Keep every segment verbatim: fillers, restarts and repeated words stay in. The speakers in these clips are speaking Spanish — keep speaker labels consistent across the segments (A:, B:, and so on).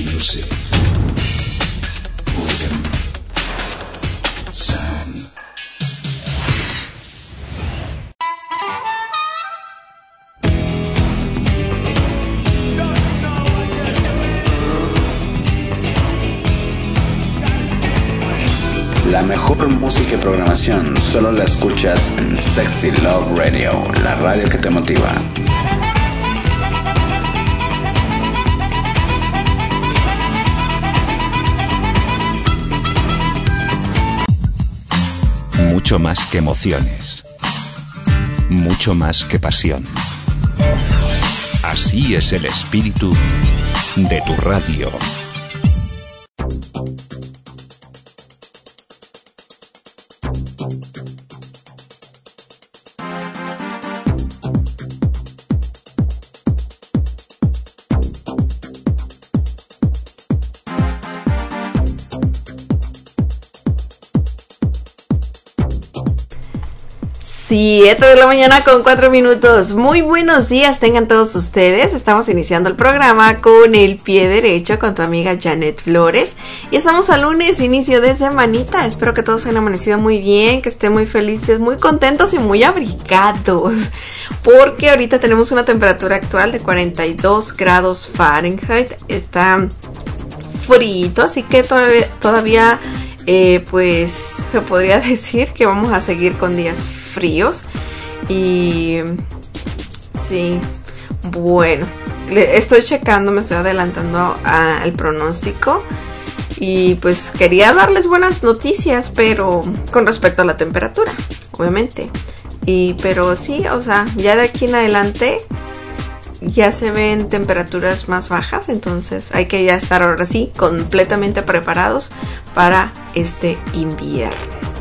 A: music. Rhythm. Sound. La mejor música y programación solo la escuchas en Sexy Love Radio, la radio que te motiva.
B: Mucho más que emociones, mucho más que pasión. Así es el espíritu de tu radio.
C: siete de la mañana con cuatro minutos. Muy buenos días tengan todos ustedes. Estamos iniciando el programa con el pie derecho con tu amiga Janet Flores. Y estamos al lunes, inicio de semanita. Espero que todos hayan amanecido muy bien, que estén muy felices, muy contentos y muy abrigados. Porque ahorita tenemos una temperatura actual de cuarenta y dos grados Fahrenheit. Está frito, así que todavía, todavía eh, pues se podría decir que vamos a seguir con días fríos. Y sí, bueno, le estoy checando, me estoy adelantando al pronóstico y pues quería darles buenas noticias, pero con respecto a la temperatura, obviamente. Y pero sí, o sea, ya de aquí en adelante ya se ven temperaturas más bajas, entonces hay que ya estar ahora sí completamente preparados para este invierno,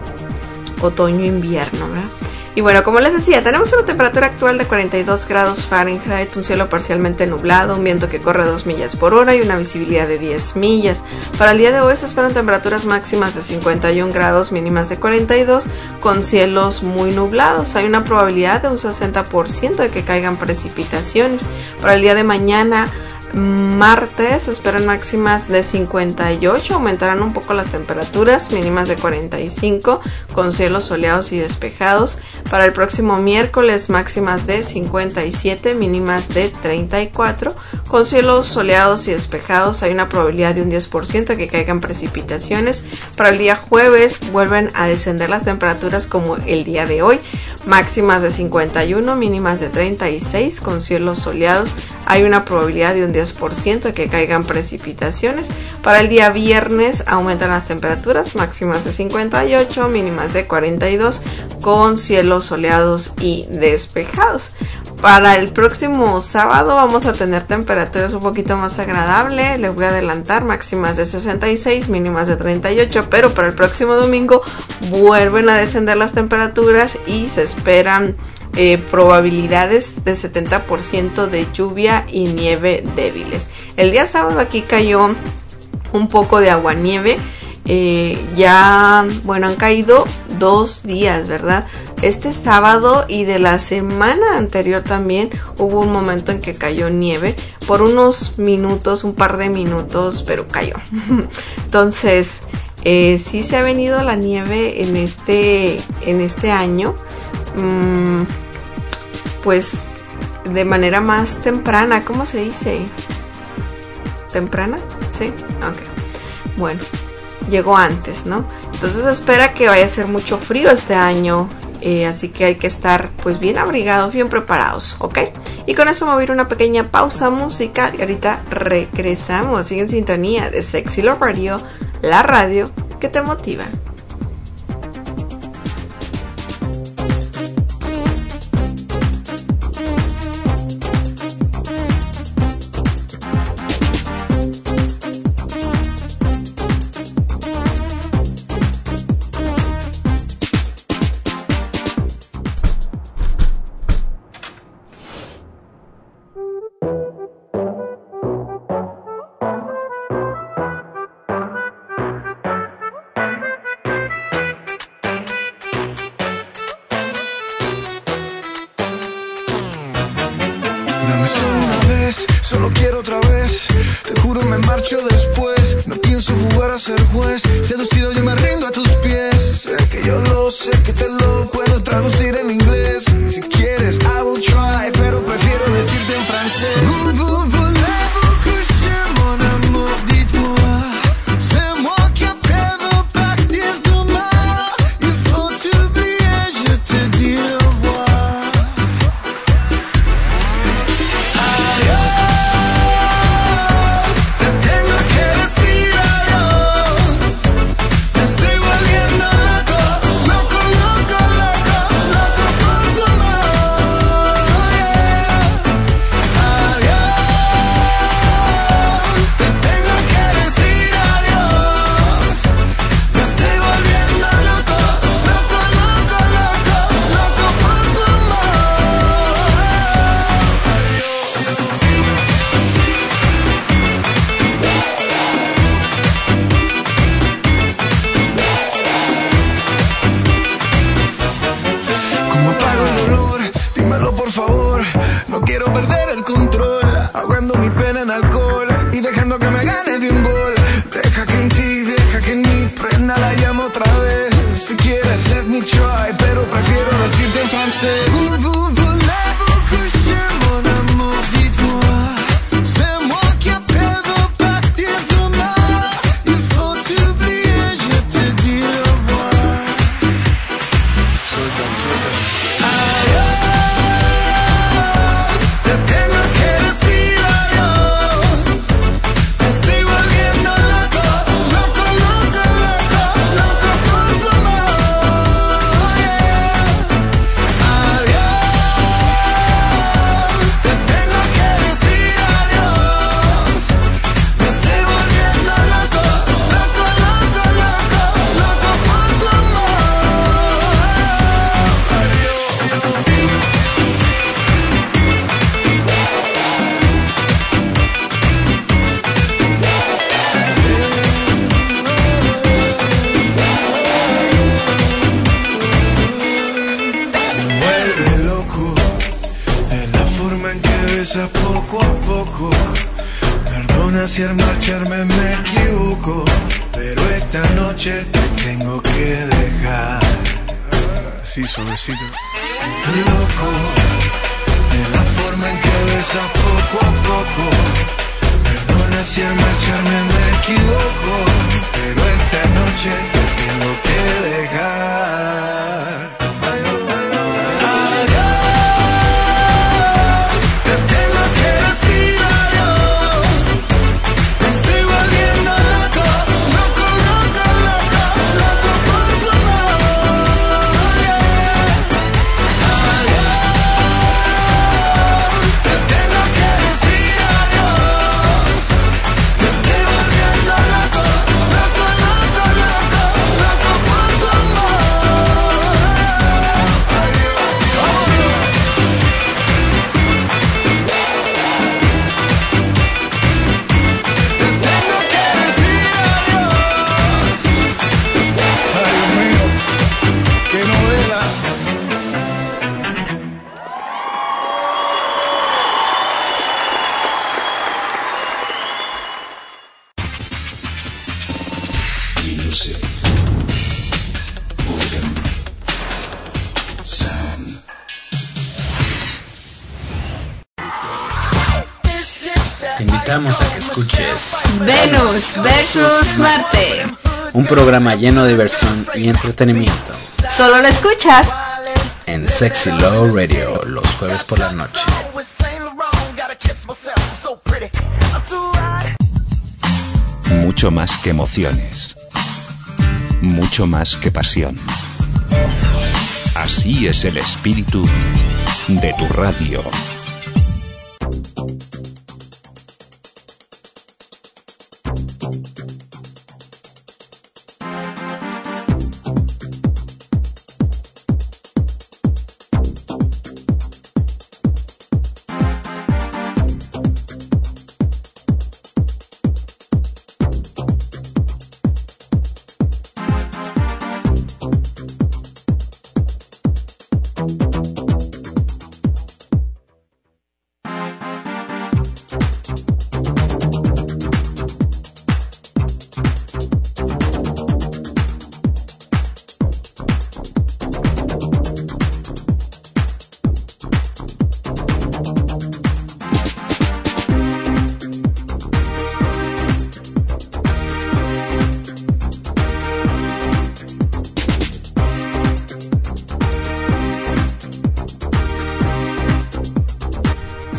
C: otoño-invierno, ¿verdad? Y bueno, como les decía, tenemos una temperatura actual de cuarenta y dos grados Fahrenheit, un cielo parcialmente nublado, un viento que corre a dos millas por hora y una visibilidad de diez millas. Para el día de hoy se esperan temperaturas máximas de cincuenta y un grados, mínimas de cuarenta y dos, con cielos muy nublados. Hay una probabilidad de un sesenta por ciento de que caigan precipitaciones. Para el día de mañana, martes, se esperan máximas de cincuenta y ocho, aumentarán un poco las temperaturas, mínimas de cuarenta y cinco, con cielos soleados y despejados. Para el próximo miércoles, máximas de cincuenta y siete, mínimas de treinta y cuatro, con cielos soleados y despejados. Hay una probabilidad de un diez por ciento de que caigan precipitaciones. Para el día jueves vuelven a descender las temperaturas como el día de hoy, máximas de cincuenta y uno, mínimas de treinta y seis, con cielos soleados. Hay una probabilidad de un diez por ciento de que caigan precipitaciones. Para el día viernes aumentan las temperaturas, máximas de cincuenta y ocho, mínimas de cuarenta y dos, con cielos soleados y despejados. Para el próximo sábado vamos a tener temperaturas un poquito más agradables, les voy a adelantar, máximas de sesenta y seis, mínimas de treinta y ocho, pero para el próximo domingo vuelven a descender las temperaturas y se esperan Eh, probabilidades de setenta por ciento de lluvia y nieve débiles. El día sábado aquí cayó un poco de aguanieve. Eh, ya, bueno, han caído dos días, ¿verdad? Este sábado y de la semana anterior también hubo un momento en que cayó nieve por unos minutos, un par de minutos, pero cayó. Entonces, eh, sí se ha venido la nieve en este, en este año. Mm, pues de manera más temprana, ¿cómo se dice? ¿Temprana? Sí, ok. Bueno, llegó antes, ¿no? Entonces espera que vaya a ser mucho frío este año, eh, así que hay que estar pues bien abrigados, bien preparados, ¿ok? Y con eso me voy a ir a una pequeña pausa musical y ahorita regresamos. Sigue en sintonía de Sexy Love Radio, la radio que te motiva.
D: vez. Te juro me marcho después. No pienso jugar a ser juez. Seducido yo me rindo a tus pies. Sé que yo lo sé, que te lo puedo traducir en inglés. Si quieres, I will try, pero prefiero decirte en francés. Vous, vous, voulez-vous coucher mon amour, dites-moi. C'est moi qui après veux partir demain. Il faut t'oublier, je te dis au revoir. Adiós, te tengo que decir adiós. Me estoy volviendo loco, loco, loco, loco, loco por tu amor. Adiós, te tengo que decir adiós. Me estoy volviendo loco, loco, loco, loco, loco por tu ¿Cómo apago el dolor? Dímelo por favor. No quiero perder el control. Ahogando mi pena en alcohol y dejando que me gane de un gol. Deja que en ti, deja que en mí prenda la llama otra vez. Si quieres, let me try, pero prefiero decirte en francés. Vous, vous, voulez-vous coucher mon amour, dites-moi. C'est moi qui après veux partir demain. Il faut t'oublier, je te dis au revoir. Adiós, te tengo que decir adiós. Me estoy volviendo loco, loco, loco, loco, loco por tu amor. Adiós, te tengo que decir adiós. Me estoy volviendo loco, loco, loco, loco, loco por tu amor. Me vuelve loco en la forma en que besas poco a poco. Perdona si al marcharme me equivoco, pero esta noche te tengo que dejar. Así suavecito. Loco en la forma en que besas poco a poco. Perdona si al marcharme me equivoco, pero esta noche te tengo que dejar. Adiós, te tengo que decir adiós. Me estoy volviendo loco, loco, loco, loco, loco por tu amor. Adiós, te tengo que decir adiós. Me estoy volviendo loco, loco, loco, loco, loco por tu amor. Te tengo que decir adiós. Ay, Dios mío, qué novela.
A: Music, rhythm, sound. Te invitamos a que escuches
C: Venus versus Marte.
A: un programa lleno de diversión y entretenimiento
C: Solo lo escuchas
A: en Sexy Love Radio los jueves por la noche.
B: Mucho más que emociones. Mucho más que pasión. Así es el espíritu de tu radio.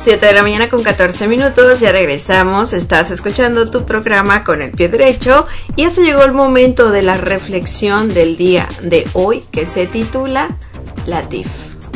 C: siete de la mañana con catorce minutos, ya regresamos, estás escuchando tu programa Con el Pie Derecho y ya se llegó el momento de la reflexión del día de hoy que se titula Latif.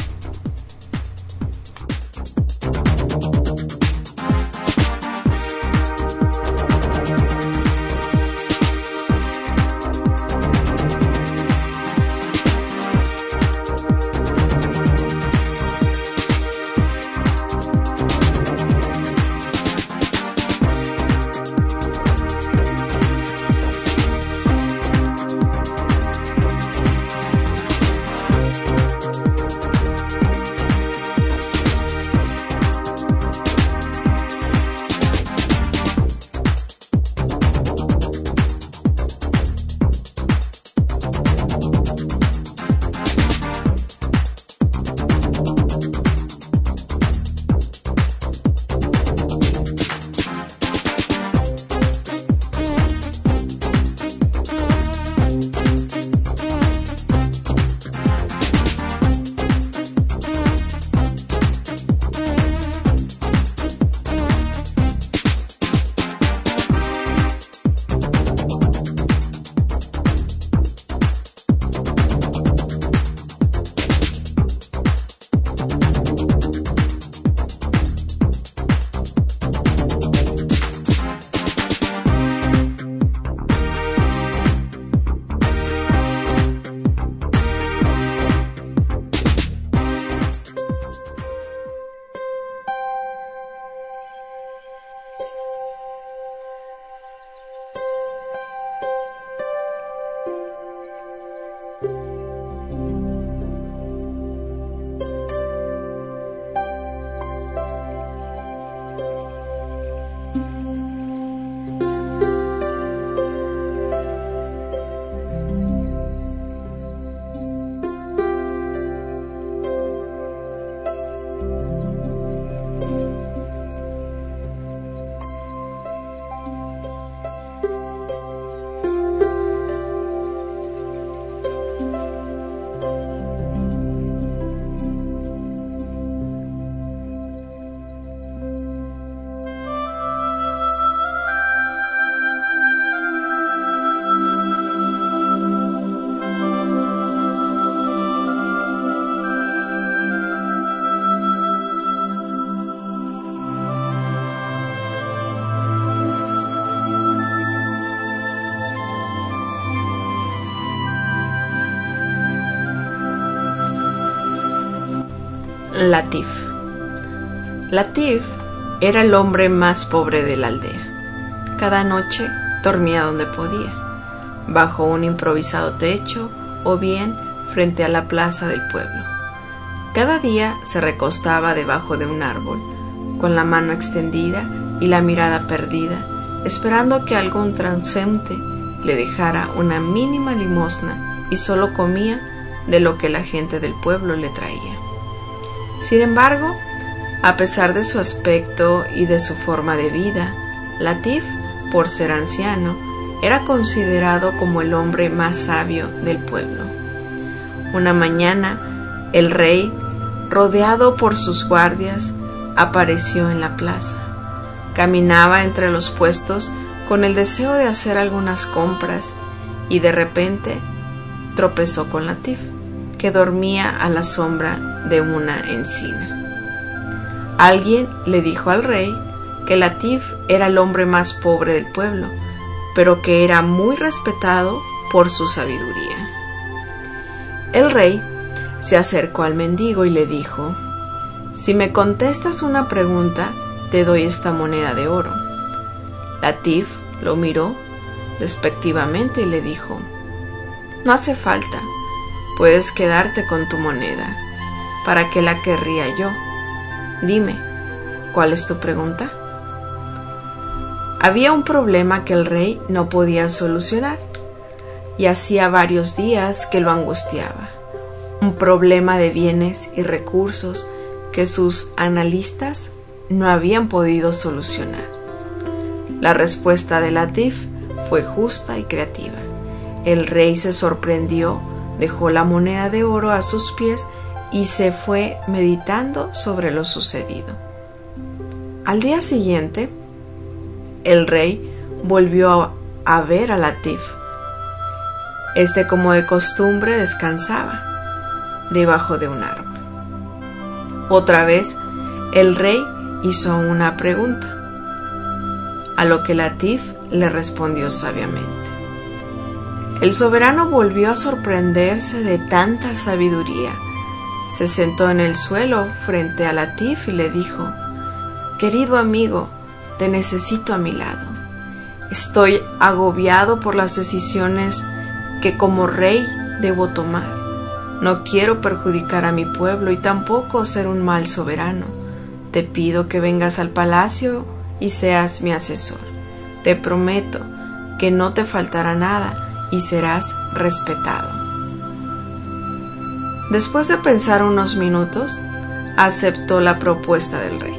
C: Latif. Latif era el hombre más pobre de la aldea. Cada noche dormía donde podía, bajo un improvisado techo o bien frente a la plaza del pueblo. Cada día se recostaba debajo de un árbol, con la mano extendida y la mirada perdida, esperando que algún transeúnte le dejara una mínima limosna, y solo comía de lo que la gente del pueblo le traía. Sin embargo, a pesar de su aspecto y de su forma de vida, Latif, por ser anciano, era considerado como el hombre más sabio del pueblo. Una mañana, el rey, rodeado por sus guardias, apareció en la plaza. Caminaba entre los puestos con el deseo de hacer algunas compras y de repente tropezó con Latif, que dormía a la sombra de una encina. Alguien le dijo al rey que Latif era el hombre más pobre del pueblo, pero que era muy respetado por su sabiduría. El rey se acercó al mendigo y le dijo: «Si me contestas una pregunta, te doy esta moneda de oro». Latif lo miró despectivamente y le dijo: «No hace falta, puedes quedarte con tu moneda. ¿Para qué la querría yo? Dime, ¿cuál es tu pregunta?». Había un problema que el rey no podía solucionar, y hacía varios días que lo angustiaba. Un problema de bienes y recursos que sus analistas no habían podido solucionar. La respuesta de Latif fue justa y creativa. El rey se sorprendió, dejó la moneda de oro a sus pies y se fue meditando sobre lo sucedido. Al día siguiente, el rey volvió a ver a Latif. Este, como de costumbre, descansaba debajo de un árbol. Otra vez, el rey hizo una pregunta, a lo que Latif le respondió sabiamente. El soberano volvió a sorprenderse de tanta sabiduría. Se sentó en el suelo frente a Latif y le dijo: «Querido amigo, te necesito a mi lado. Estoy agobiado por las decisiones que como rey debo tomar. No quiero perjudicar a mi pueblo y tampoco ser un mal soberano. Te pido que vengas al palacio y seas mi asesor. Te prometo que no te faltará nada y serás respetado». Después de pensar unos minutos, aceptó la propuesta del rey.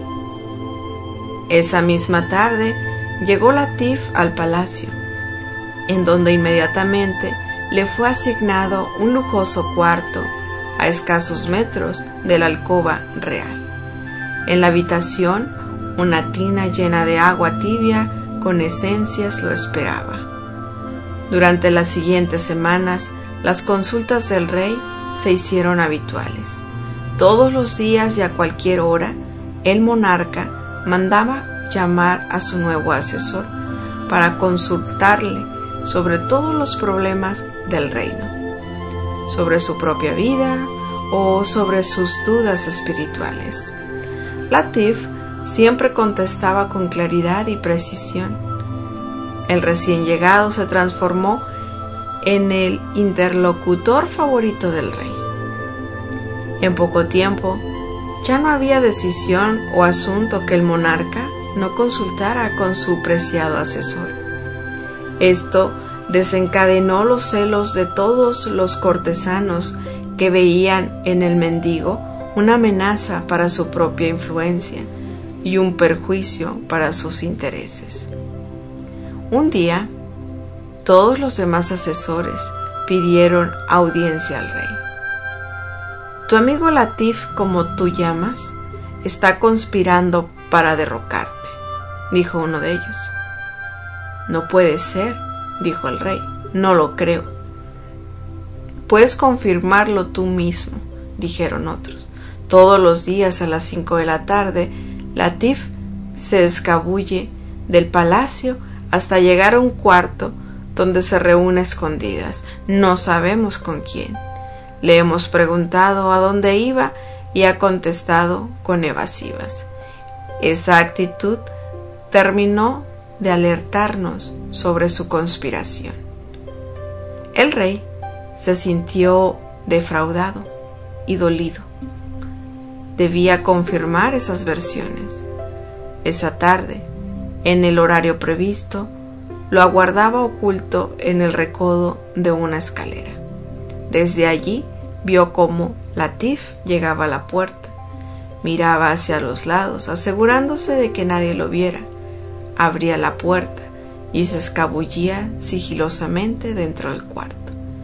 C: Esa misma tarde llegó Latif al palacio, en donde inmediatamente le fue asignado un lujoso cuarto a escasos metros de la alcoba real. En la habitación, una tina llena de agua tibia con esencias lo esperaba. Durante las siguientes semanas, las consultas del rey se hicieron habituales. Todos los días y a cualquier hora, el monarca mandaba llamar a su nuevo asesor para consultarle sobre todos los problemas del reino, sobre su propia vida o sobre sus dudas espirituales. Latif siempre contestaba con claridad y precisión. El recién llegado se transformó en el interlocutor favorito del rey. En poco tiempo, ya no había decisión o asunto que el monarca no consultara con su preciado asesor. Esto desencadenó los celos de todos los cortesanos que veían en el mendigo una amenaza para su propia influencia y un perjuicio para sus intereses. Un día, todos los demás asesores pidieron audiencia al rey. «Tu amigo Latif, como tú llamas, está conspirando para derrocarte», dijo uno de ellos. «No puede ser», dijo el rey, «no lo creo». «Puedes confirmarlo tú mismo», dijeron otros. Todos los días a las cinco de la tarde, Latif se escabulle del palacio hasta llegar a un cuarto donde se reúne a escondidas. No sabemos con quién. Le hemos preguntado a dónde iba y ha contestado con evasivas. Esa actitud terminó de alertarnos sobre su conspiración. El rey se sintió defraudado y dolido. Debía confirmar esas versiones. Esa tarde, en el horario previsto, lo aguardaba oculto en el recodo de una escalera. Desde allí vio cómo Latif llegaba a la puerta. Miraba hacia los lados, asegurándose de que nadie lo viera. Abría la puerta y se escabullía sigilosamente dentro del cuarto.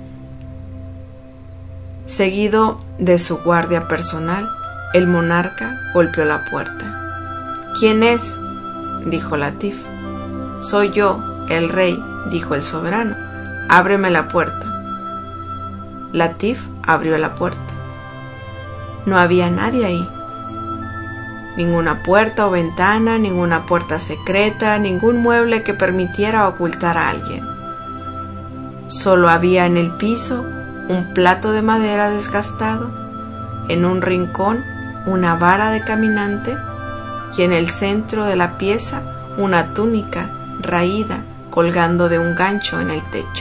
C: Seguido de su guardia personal, el monarca golpeó la puerta. «¿Quién es?», dijo Latif. «Soy yo, el rey», dijo el soberano. «Ábreme la puerta». Latif abrió la puerta. No había nadie ahí. Ninguna puerta o ventana, ninguna puerta secreta, ningún mueble que permitiera ocultar a alguien. Solo había en el piso un plato de madera desgastado, en un rincón una vara de caminante y en el centro de la pieza una túnica raída colgando de un gancho en el techo.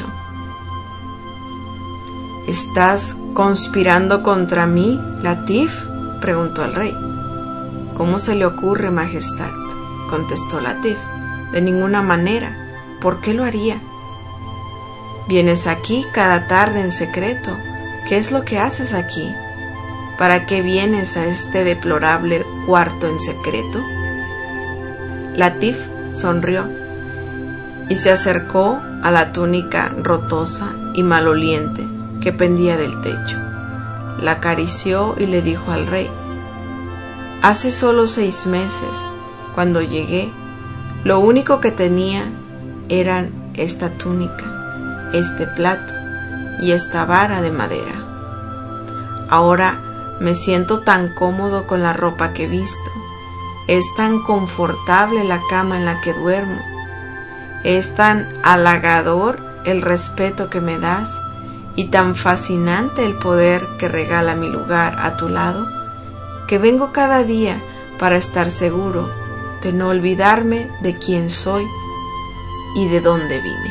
C: «¿Estás conspirando contra mí, Latif?», preguntó el rey. «¿Cómo se le ocurre, majestad?», contestó Latif. «De ninguna manera. ¿Por qué lo haría?». «Vienes aquí cada tarde en secreto. ¿Qué es lo que haces aquí? ¿Para qué vienes a este deplorable cuarto en secreto?». Latif sonrió y se acercó a la túnica rotosa y maloliente que pendía del techo. La acarició y le dijo al rey: «Hace solo seis meses, Cuando llegué, lo único que tenía eran esta túnica, este plato y esta vara de madera. Ahora me siento tan cómodo con la ropa que he visto. Es tan confortable la cama en la que duermo. Es tan halagador el respeto que me das y tan fascinante el poder que regala mi lugar a tu lado, que vengo cada día para estar seguro de no olvidarme de quién soy y de dónde vine.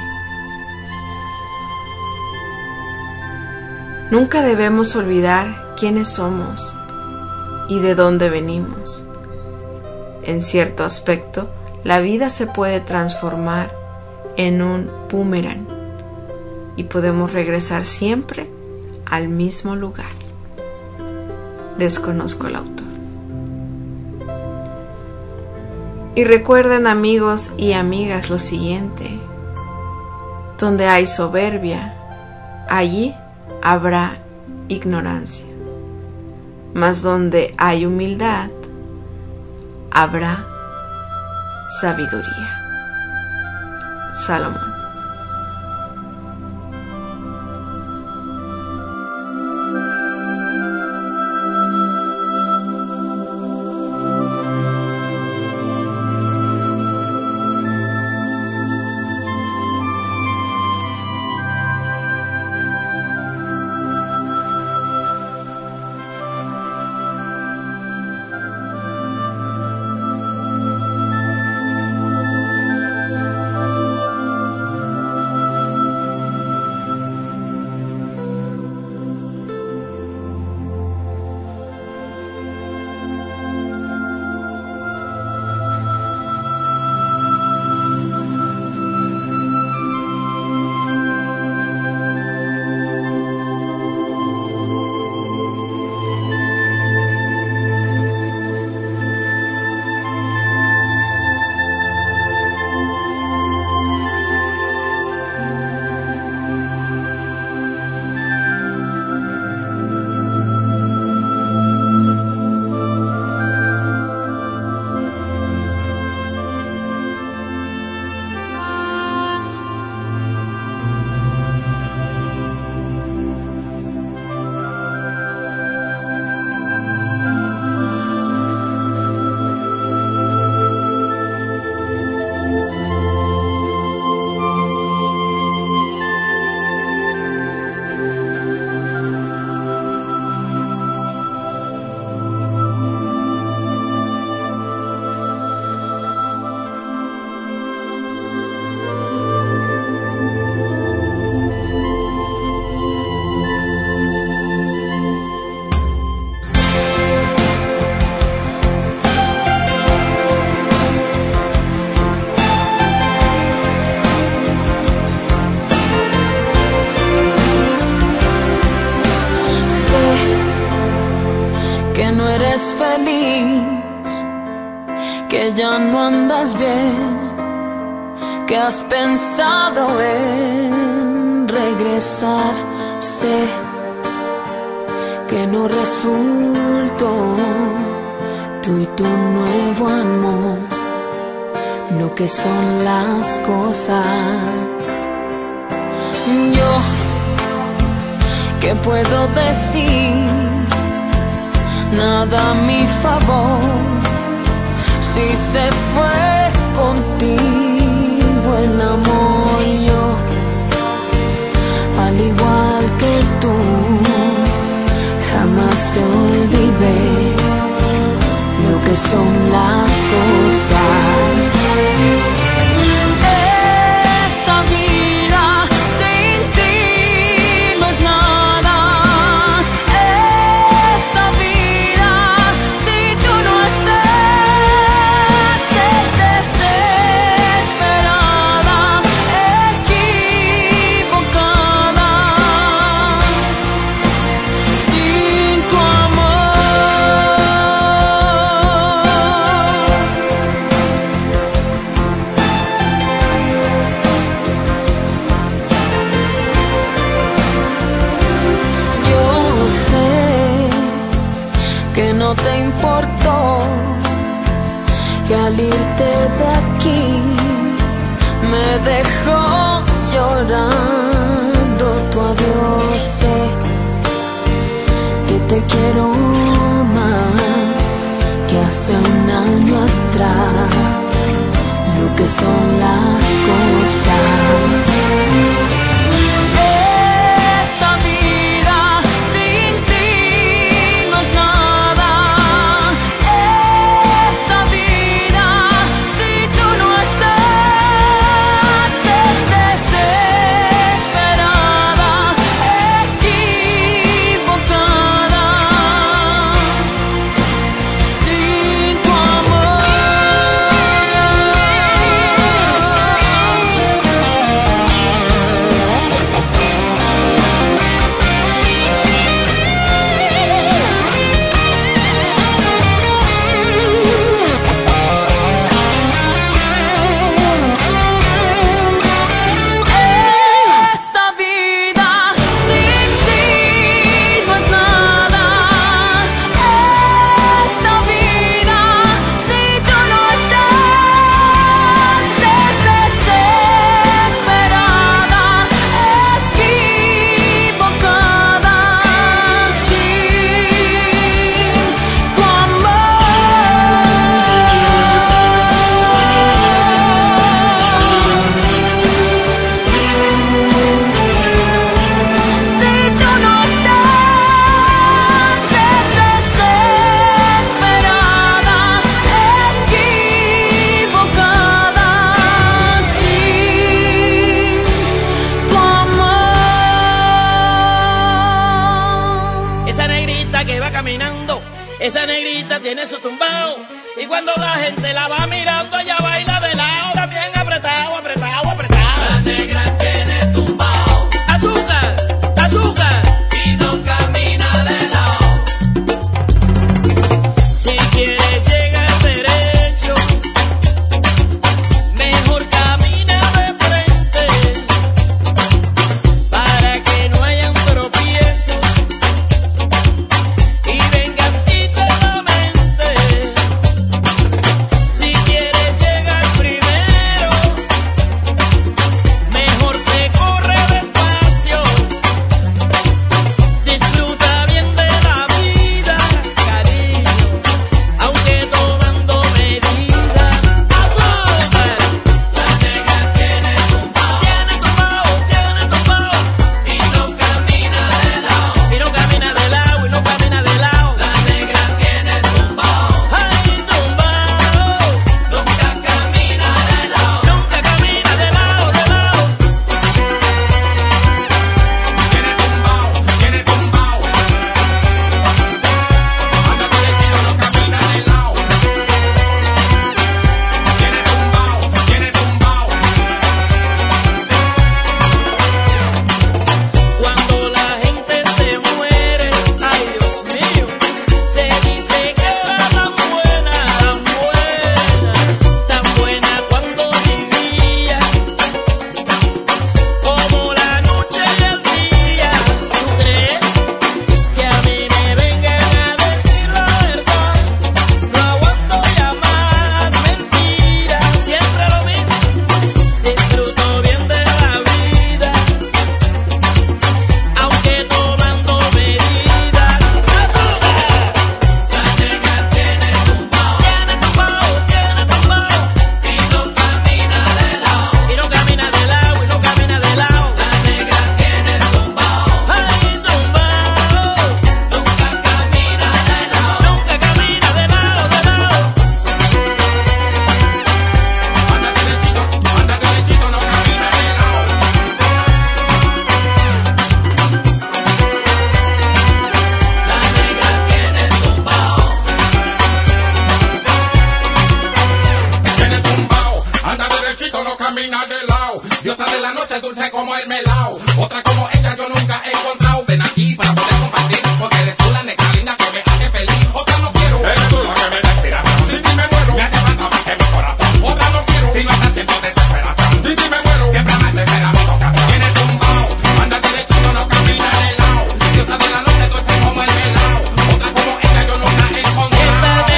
C: Nunca debemos olvidar quiénes somos y de dónde venimos. En cierto aspecto, la vida se puede transformar en un boomerang y podemos regresar siempre al mismo lugar. Desconozco el autor. Y recuerden, amigos y amigas, lo siguiente: donde hay soberbia, allí habrá ignorancia, mas donde hay humildad, habrá sabiduría. Salomón.
E: Que ya no andas bien, que has pensado en regresar. Sé que no resultó tú y tu nuevo amor lo que son las cosas. Yo, ¿qué puedo decir? Nada a mi favor, si se fue contigo el amor. Yo, al igual que tú, jamás te olvidé lo que son las cosas. Sé dejó llorando tu adiós. Sé que te quiero más que hace un año atrás. Lo que son las cosas.
F: Esa negrita tiene su tumbao y cuando la gente la va mirando ella baila de lado, también apretado, apretado, apretado. La negra tiene tumbao, azúcar, azúcar y no camina de lado. Si quieres llegar derecho, mejor camina de frente para que no hayan tropiezos.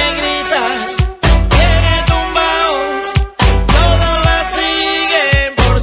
F: Por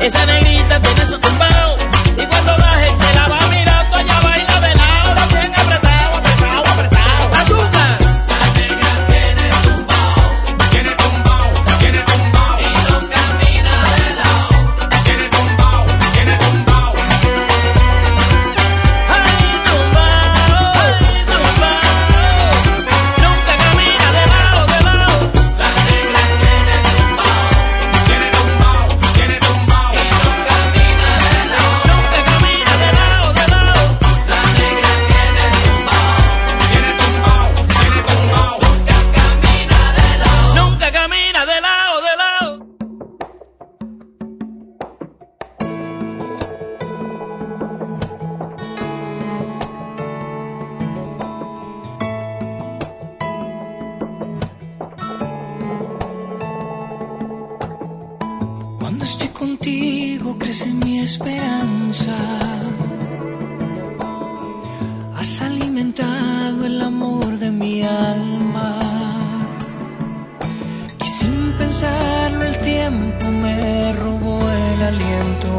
F: Esa negrita tiene su tumbao y cuando la gente la va mirando ella baila de lado, también apretado, apretado, apretado. Azúcar. La negra tiene tumbao, tiene tumbao, tiene tumbao y no camina de lado. Tiene tumbao, tiene tumbao. Ay, tumbao, ay, tumbao. Nunca camina de lado, de lado. La negra tiene tumbao, tiene tumbao, tiene tumbao y no camina de lado. Nunca camina de lado, de lado. La negra tiene tumbao, tiene tumbao, tiene tumbao. Nunca camina de lado. Nunca camina de lado, de lado.
G: Cuando estoy contigo crece mi esperanza. Has alimentado el amor de mi alma. Y sin pensarlo el tiempo me robó el aliento.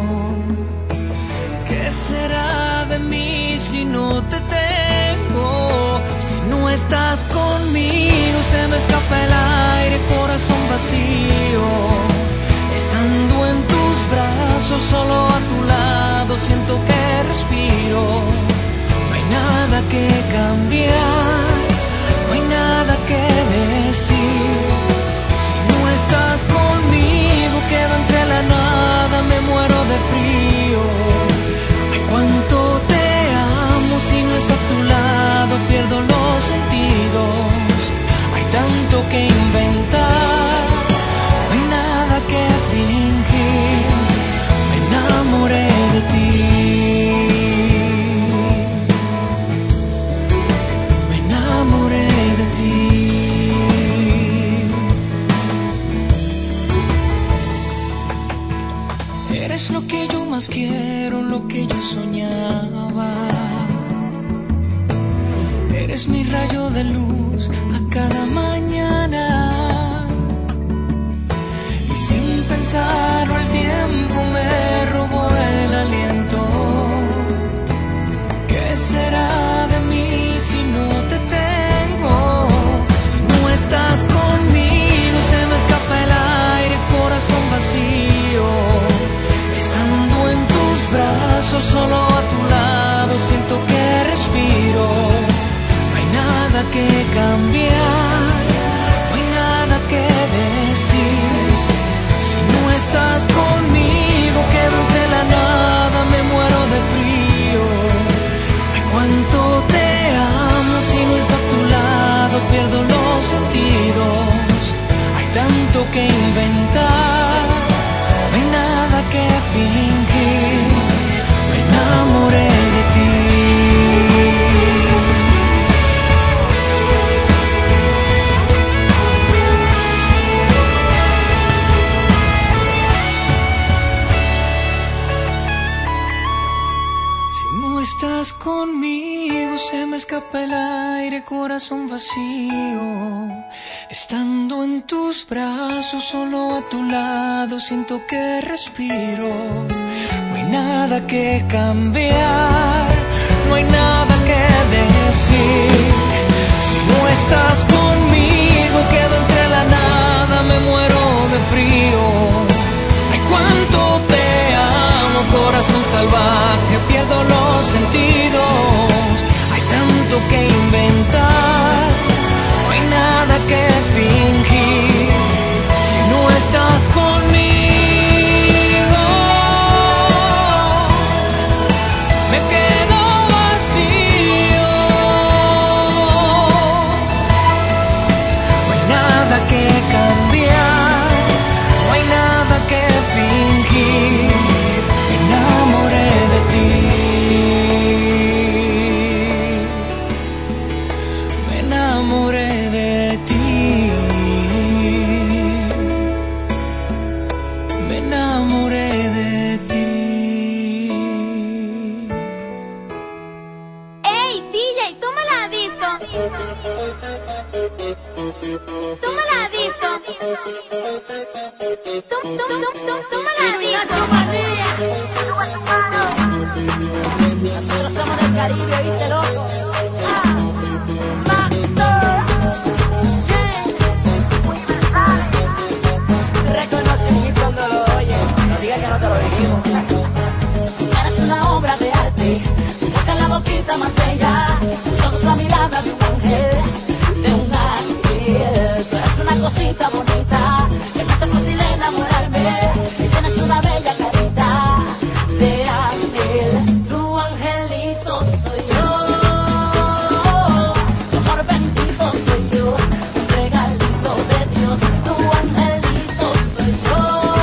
G: ¿Qué será de mí si no te tengo? Si no estás conmigo se me escapa el aire, corazón vacío. Estando en tus brazos, solo a tu lado, siento que respiro. No hay nada que cambiar, no hay nada que decir. Si no estás conmigo, quedo entre la nada, me muero de frío. Ay, cuánto te amo, si no es a tu lado, pierdo los sentidos. Hay tanto que inventar, no hay nada que fingir. Me enamoré de ti. Me enamoré de ti. Eres lo que yo más quiero, lo que yo soñaba. Eres mi rayo de luz a cada mañana. Y sin pensarlo el tiempo me robó el aliento. ¿Qué será de mí si no te tengo? Si no estás conmigo se me escapa el aire, corazón vacío. Estando en tus brazos, solo a tu lado, siento que respiro. No hay nada que cambiar, no hay nada que decir. Si no estás conmigo, quedo entre la nada, me muero de frío. Ay, cuánto te amo, si no es a tu lado, pierdo los sentidos. Hay tanto que inventar, no hay nada que fingir. Me enamoré de ti. Estás conmigo, se me escapa el aire, corazón vacío. Estando en tus brazos, solo a tu lado, siento que respiro. No hay nada que cambiar, no hay nada que decir. Si no estás conmigo, quedo entre la nada, me muero de frío. Ay, cuánto te amo, corazón salvaje, pierdo los sentidos. Hay tanto que inventar, no hay nada que fingir. Si no estás conmigo, me quedo vacío. No hay nada que cambiar, no hay nada que fingir. Me enamoré de ti.
F: Nosotros somos del Caribe, ¿viste, loco? Ah, reconoce mi cuando lo oye, no digas que no te lo dijimos. Eres una obra de arte, tu boca es la boquita más bella, tus ojos la mirada de un ángel, de un ángel. Tú eres una cosita bonita, que me hace fácil enamorarme, y tienes una bella carita de ángel. Tu angelito soy yo, tu amor bendito soy yo, un regalito de Dios. Tu angelito soy yo,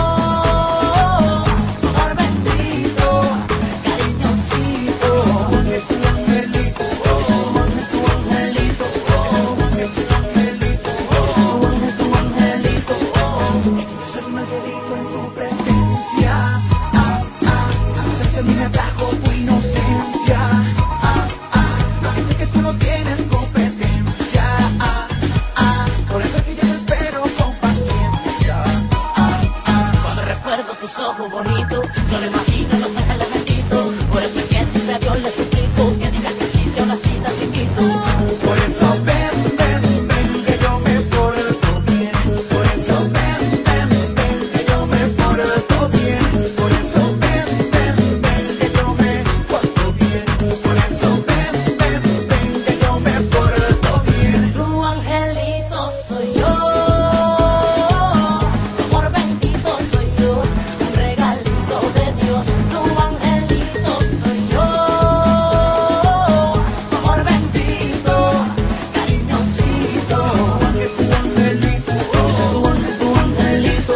F: tu amor bendito, cariñosito. Tu angelito, tu angelito, tu angelito, tu angelito. Yo soy un angelito en tu presencia. Ah, ah, a mí me atrajo tu inocencia. Ah, ah, lo que sé que tú no tienes competencia. Ah, ah, por eso es que yo te espero con paciencia. Ah, ah, cuando recuerdo tus ojos bonitos, solo imagino los ángeles benditos. Por eso es que siempre a Dios le suplico que digas que sí sea una cita te invito. Por eso ven, ven, ven, que yo me porto bien. Por eso ven, ven, ven, que yo me porto bien. Por eso ven, ven, ven, que yo me porto bien. Por eso ven, ven, ven, que yo me porto bien. Tu angelito soy yo, tu amor bendito soy yo, un regalito de Dios. Tu angelito soy yo, tu amor bendito, cariñosito. Tu angelito, tu angelito, tu angelito,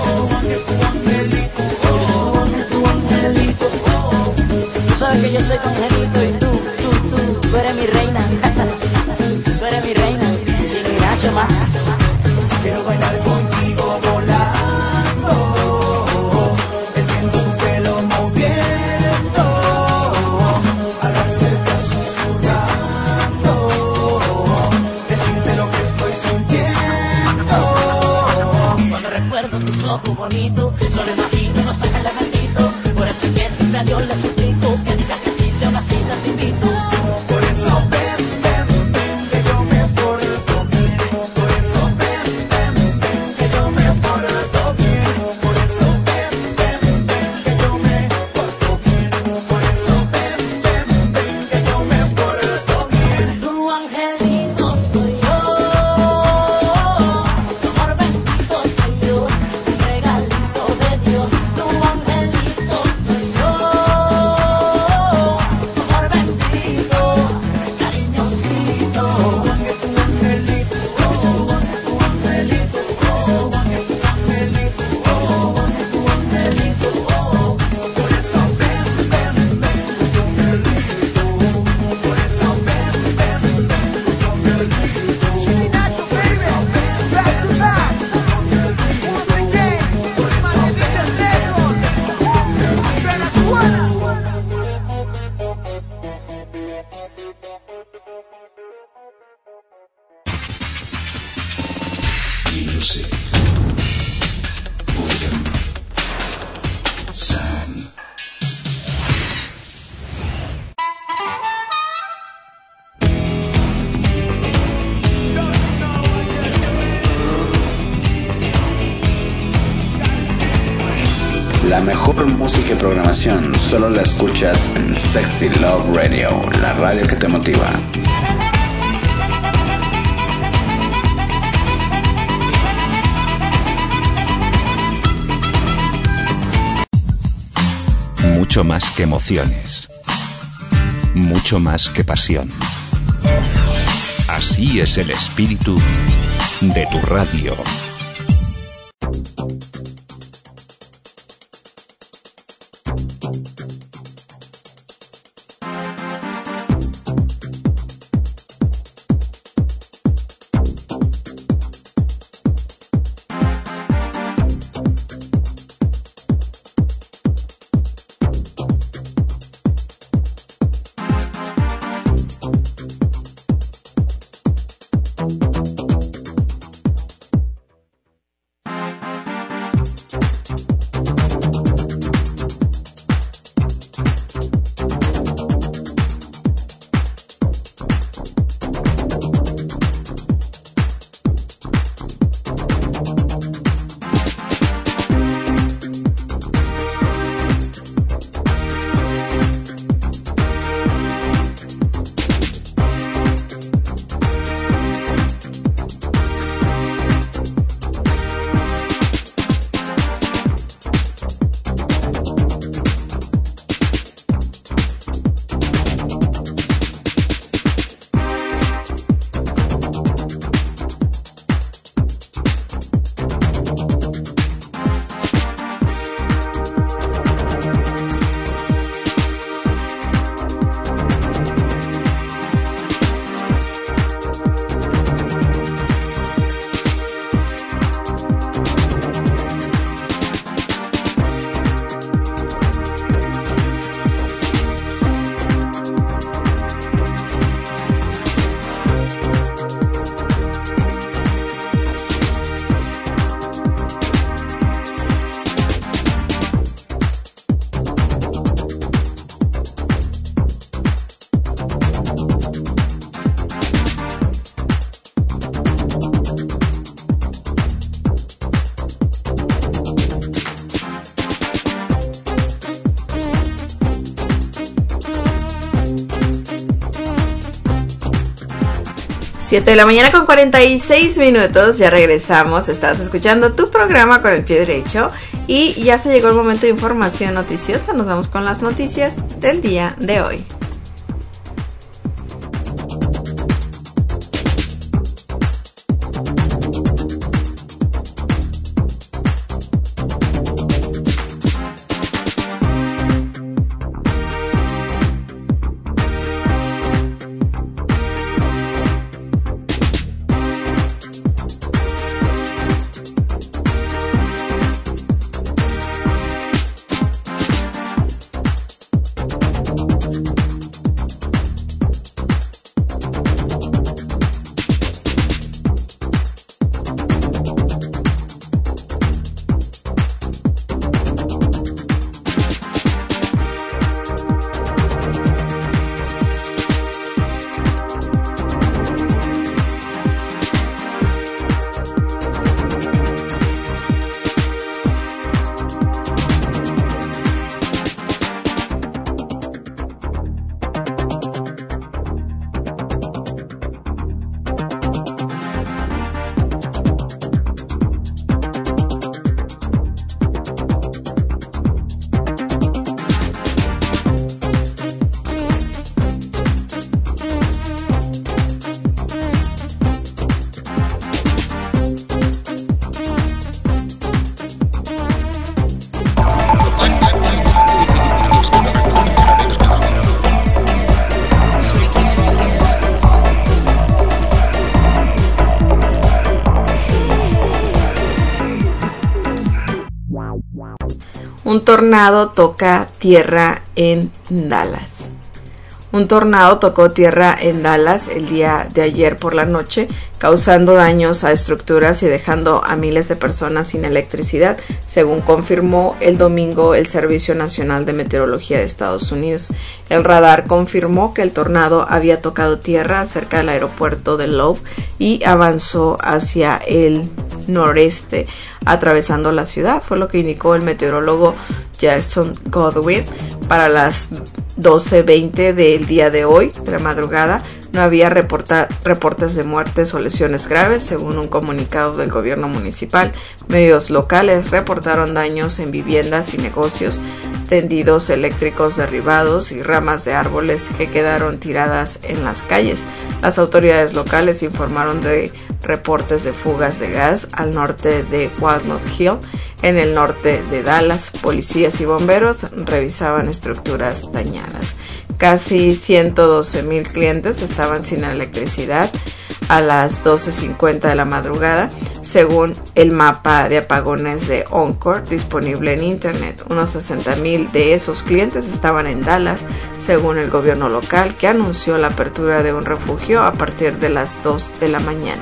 F: tu angelito. Tú sabes que yo soy tu angelito y tú, tú, tú, tú eres mi reina. Tú eres mi reina, Chino y Nacho más. Quiero bailar contigo volando, el viento tu pelo moviendo, al cerca susurrando, decirte lo que estoy sintiendo. Cuando recuerdo tus ojos bonitos, solo imagino los ángeles benditos. Por eso es que siempre a Dios le suplico que digas que sí sea una cita te invito. Por eso ven, ven, ven, que yo me porto bien. Por eso ven, ven, ven, que yo me porto bien. Por eso ven, ven, ven, que yo me porto bien. Por eso ven, ven, ven, que yo me porto bien. Tu angelito soy yo, tu amor bendito soy yo, un regalito de Dios. Tu angelito soy yo, tu amor bendito, cariñosito. Tu angelito, tu angelito, tu angelito, tu angelito, tu angelito. Por eso ven, ven, ven, tu angelito. Por eso ven, ven, ven, tu angelito. Chino y Nacho, baby, back to back. Once again, Margaritas Lejos, Venezuela.
B: Music. Rhythm. Sound.
A: La mejor música y programación solo la escuchas en Sexy Love Radio, la radio que te motiva.
B: Mucho más que emociones. Mucho más que pasión. Así es el espíritu de tu radio.
C: siete de la mañana con cuarenta y seis minutos, ya regresamos, estás escuchando tu programa Con el Pie Derecho y ya se llegó el momento de información noticiosa, nos vamos con las noticias del día de hoy. Un tornado toca tierra en Dallas. Un tornado tocó tierra en Dallas el día de ayer por la noche, causando daños a estructuras y dejando a miles de personas sin electricidad, según confirmó el domingo el Servicio Nacional de Meteorología de Estados Unidos. El radar confirmó que el tornado había tocado tierra cerca del aeropuerto de Love y avanzó hacia el noreste, atravesando la ciudad, fue lo que indicó el meteorólogo Jason Godwin. Para las doce veinte del día de hoy, de la madrugada, no había reporta, reportes de muertes o lesiones graves, según un comunicado del gobierno municipal. Medios locales reportaron daños en viviendas y negocios, tendidos eléctricos derribados y ramas de árboles que quedaron tiradas en las calles. Las autoridades locales informaron de reportes de fugas de gas al norte de Walnut Hill, en el norte de Dallas. Policías y bomberos revisaban estructuras dañadas. Casi ciento doce mil clientes estaban sin electricidad a las doce cincuenta de la madrugada, según el mapa de apagones de Oncor disponible en internet. Unos sesenta mil de esos clientes estaban en Dallas, según el gobierno local, que anunció la apertura de un refugio a partir de las dos de la mañana.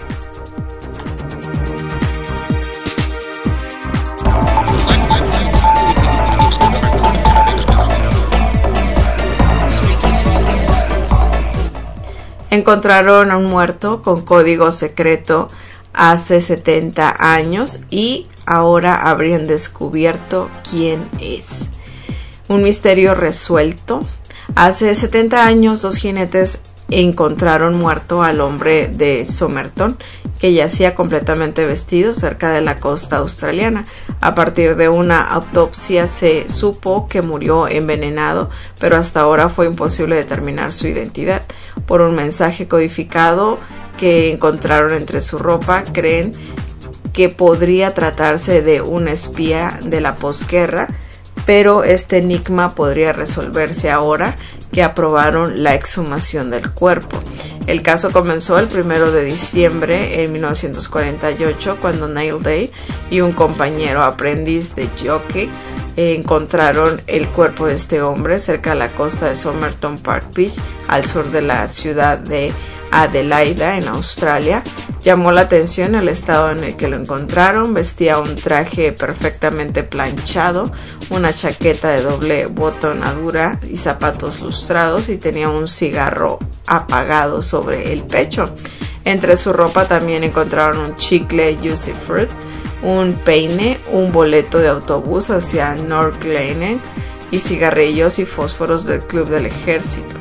C: Encontraron a un muerto con código secreto hace setenta años y ahora habrían descubierto quién es. Un misterio resuelto. Hace setenta años, dos jinetes encontraron muerto al hombre de Somerton, que yacía completamente vestido cerca de la costa australiana. A partir de una autopsia se supo que murió envenenado, pero hasta ahora fue imposible determinar su identidad. Por un mensaje codificado que encontraron entre su ropa, creen que podría tratarse de un espía de la posguerra, pero este enigma podría resolverse ahora que aprobaron la exhumación del cuerpo. El caso comenzó el primero de diciembre en mil novecientos cuarenta y ocho, cuando Neil Day y un compañero aprendiz de jockey encontraron el cuerpo de este hombre cerca de la costa de Somerton Park Beach, al sur de la ciudad de Adelaida, en Australia. Llamó la atención el estado en el que lo encontraron. Vestía un traje perfectamente planchado, una chaqueta de doble botonadura y zapatos lustrados, y tenía un cigarro apagado sobre el pecho. Entre su ropa también encontraron un chicle Juicy Fruit, un peine, un boleto de autobús hacia North Glenelg y cigarrillos y fósforos del Club del Ejército.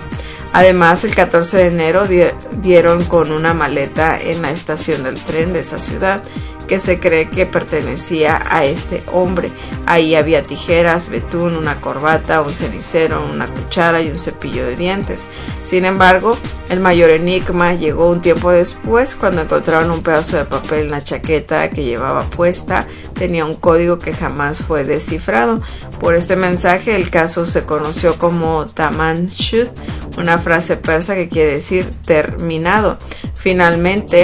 C: Además, el catorce de enero di- dieron con una maleta en la estación del tren de esa ciudad que se cree que pertenecía a este hombre. Ahí había tijeras, betún, una corbata, un cenicero, una cuchara y un cepillo de dientes. Sin embargo, el mayor enigma llegó un tiempo después cuando encontraron un pedazo de papel en la chaqueta que llevaba puesta. Tenía un código que jamás fue descifrado. Por este mensaje el caso se conoció como Taman Shud, una frase persa que quiere decir terminado. Finalmente,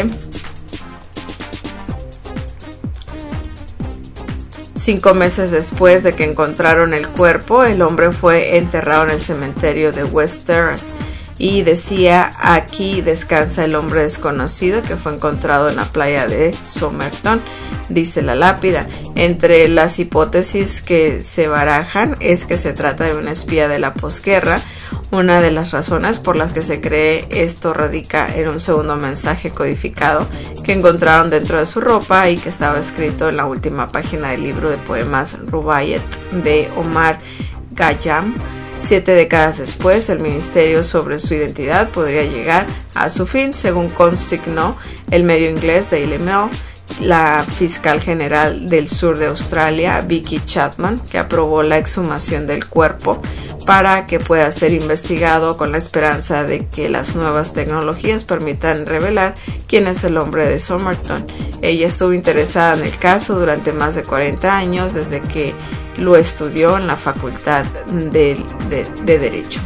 C: cinco meses después de que encontraron el cuerpo, el hombre fue enterrado en el cementerio de West Terrace. Y decía: aquí descansa el hombre desconocido que fue encontrado en la playa de Somerton. Dice la lápida: entre las hipótesis que se barajan es que se trata de un espía de la posguerra. Una de las razones por las que se cree esto radica en un segundo mensaje codificado que encontraron dentro de su ropa y que estaba escrito en la última página del libro de poemas Rubaiyat de Omar Khayyam. Siete décadas después, el misterio sobre su identidad podría llegar a su fin, según consignó el medio inglés Daily Mail. La fiscal general del sur de Australia, Vicky Chapman, que aprobó la exhumación del cuerpo para que pueda ser investigado con la esperanza de que las nuevas tecnologías permitan revelar quién es el hombre de Somerton. Ella estuvo interesada en el caso durante más de cuarenta años, desde que lo estudió en la Facultad de, de, de Derecho.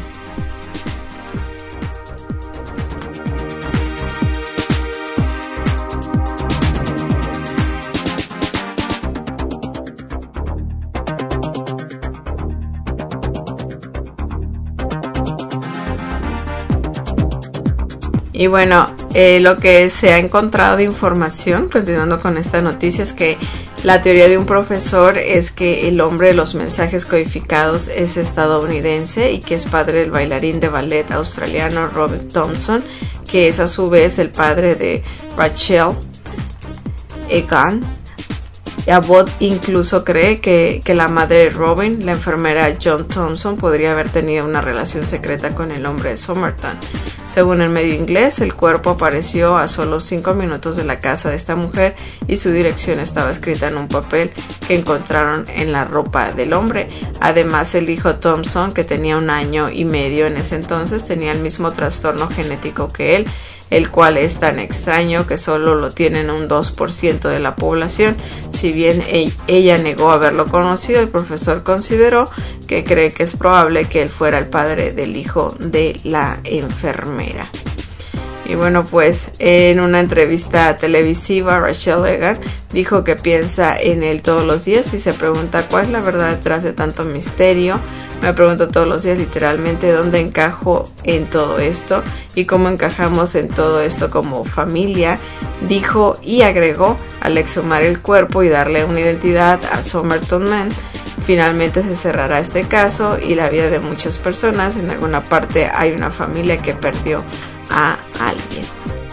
C: Y bueno, eh, lo que se ha encontrado de información, continuando con esta noticia, es que la teoría de un profesor es que el hombre de los mensajes codificados es estadounidense y que es padre del bailarín de ballet australiano Robin Thompson, que es a su vez el padre de Rachel Egan. Abbott incluso cree que, que la madre de Robin, la enfermera John Thompson, podría haber tenido una relación secreta con el hombre de Somerton. Según el medio inglés, el cuerpo apareció a solo cinco minutos de la casa de esta mujer y su dirección estaba escrita en un papel que encontraron en la ropa del hombre. Además, el hijo Thompson, que tenía un año y medio en ese entonces, tenía el mismo trastorno genético que él, el cual es tan extraño que solo lo tienen un dos por ciento de la población. Si bien ella negó haberlo conocido, el profesor consideró que cree que es probable que él fuera el padre del hijo de la enfermera. Y bueno, pues en una entrevista televisiva, Rachel Egan dijo que piensa en él todos los días y se pregunta cuál es la verdad detrás de tanto misterio. Me pregunto todos los días literalmente dónde encajo en todo esto y cómo encajamos en todo esto como familia, dijo, y agregó: al exhumar el cuerpo y darle una identidad a Somerton Man, finalmente se cerrará este caso y la vida de muchas personas. En alguna parte hay una familia que perdió a alguien.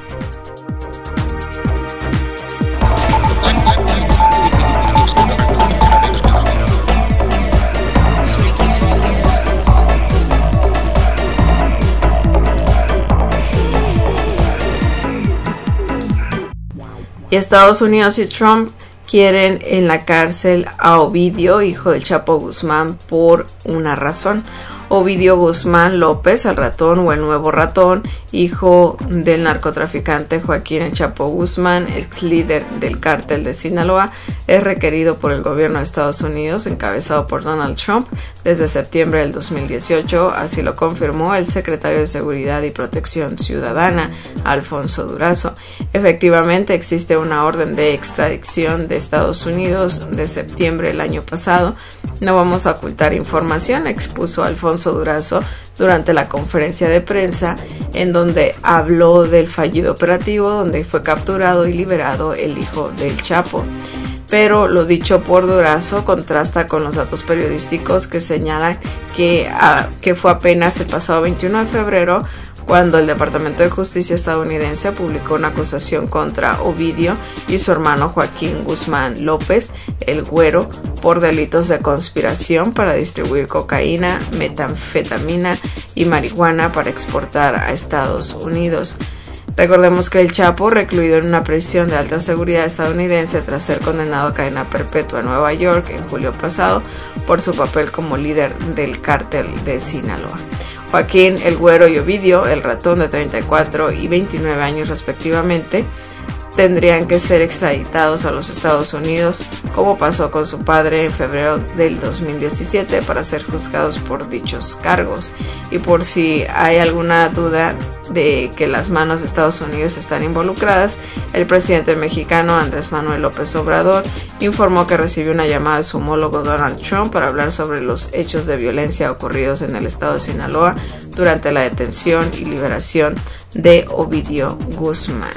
C: Y Estados Unidos y Trump quieren en la cárcel a Ovidio, hijo del Chapo Guzmán, por una razón. Ovidio Guzmán López, el ratón o el nuevo ratón, hijo del narcotraficante Joaquín El Chapo Guzmán, ex líder del cártel de Sinaloa, es requerido por el gobierno de Estados Unidos, encabezado por Donald Trump, desde septiembre del dos mil dieciocho, así lo confirmó el secretario de Seguridad y Protección Ciudadana, Alfonso Durazo. Efectivamente, existe una orden de extradición de Estados Unidos de septiembre del año pasado. No vamos a ocultar información, expuso Alfonso Durazo durante la conferencia de prensa en donde habló del fallido operativo donde fue capturado y liberado el hijo del Chapo. Pero lo dicho por Durazo contrasta con los datos periodísticos que señalan que, uh, que fue apenas el pasado veintiuno de febrero cuando el Departamento de Justicia estadounidense publicó una acusación contra Ovidio y su hermano Joaquín Guzmán López, el Güero, por delitos de conspiración para distribuir cocaína, metanfetamina y marihuana para exportar a Estados Unidos. Recordemos que el Chapo, recluido en una prisión de alta seguridad estadounidense tras ser condenado a cadena perpetua en Nueva York en julio pasado por su papel como líder del cártel de Sinaloa. Joaquín, el Güero, y Ovidio, el Ratón, de treinta y cuatro y veintinueve años respectivamente, tendrían que ser extraditados a los Estados Unidos, como pasó con su padre en febrero del dos mil diecisiete, para ser juzgados por dichos cargos. Y por si hay alguna duda de que las manos de Estados Unidos están involucradas, el presidente mexicano Andrés Manuel López Obrador informó que recibió una llamada de su homólogo Donald Trump para hablar sobre los hechos de violencia ocurridos en el estado de Sinaloa durante la detención y liberación de Ovidio Guzmán.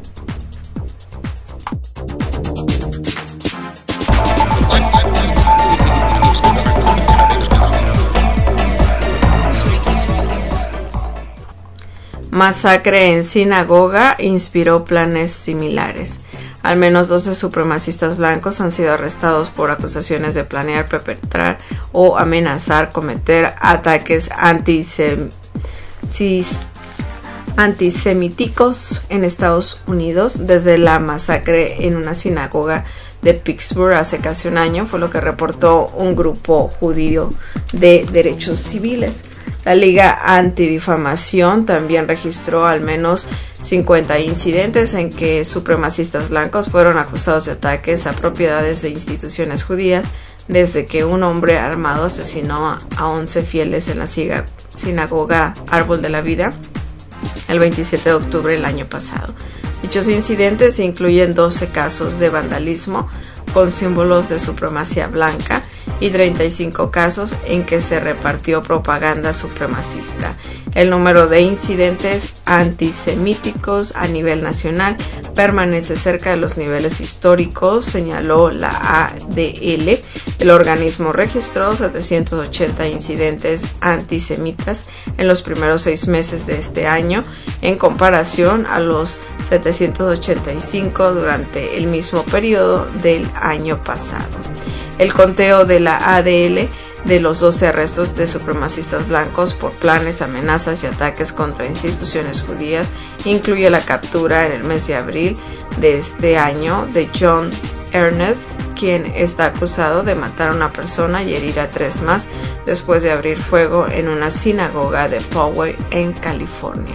C: Masacre en sinagoga inspiró planes similares. Al menos doce supremacistas blancos han sido arrestados por acusaciones de planear, perpetrar o amenazar cometer ataques antisem- antisemíticos en Estados Unidos desde la masacre en una sinagoga de Pittsburgh hace casi un año, fue lo que reportó un grupo judío de derechos civiles. La Liga Antidifamación también registró al menos cincuenta incidentes en que supremacistas blancos fueron acusados de ataques a propiedades de instituciones judías desde que un hombre armado asesinó a once fieles en la sinagoga Árbol de la Vida el veintisiete de octubre del año pasado. Dichos incidentes incluyen doce casos de vandalismo con símbolos de supremacía blanca y treinta y cinco casos en que se repartió propaganda supremacista. El número de incidentes antisemíticos a nivel nacional permanece cerca de los niveles históricos, señaló la A D L. El organismo registró setecientos ochenta incidentes antisemitas en los primeros seis meses de este año, en comparación a los setecientos ochenta y cinco durante el mismo periodo del año pasado. El conteo de la A D L de los doce arrestos de supremacistas blancos por planes, amenazas y ataques contra instituciones judías incluye la captura en el mes de abril de este año de John Ernest, quien está acusado de matar a una persona y herir a tres más después de abrir fuego en una sinagoga de Poway, en California.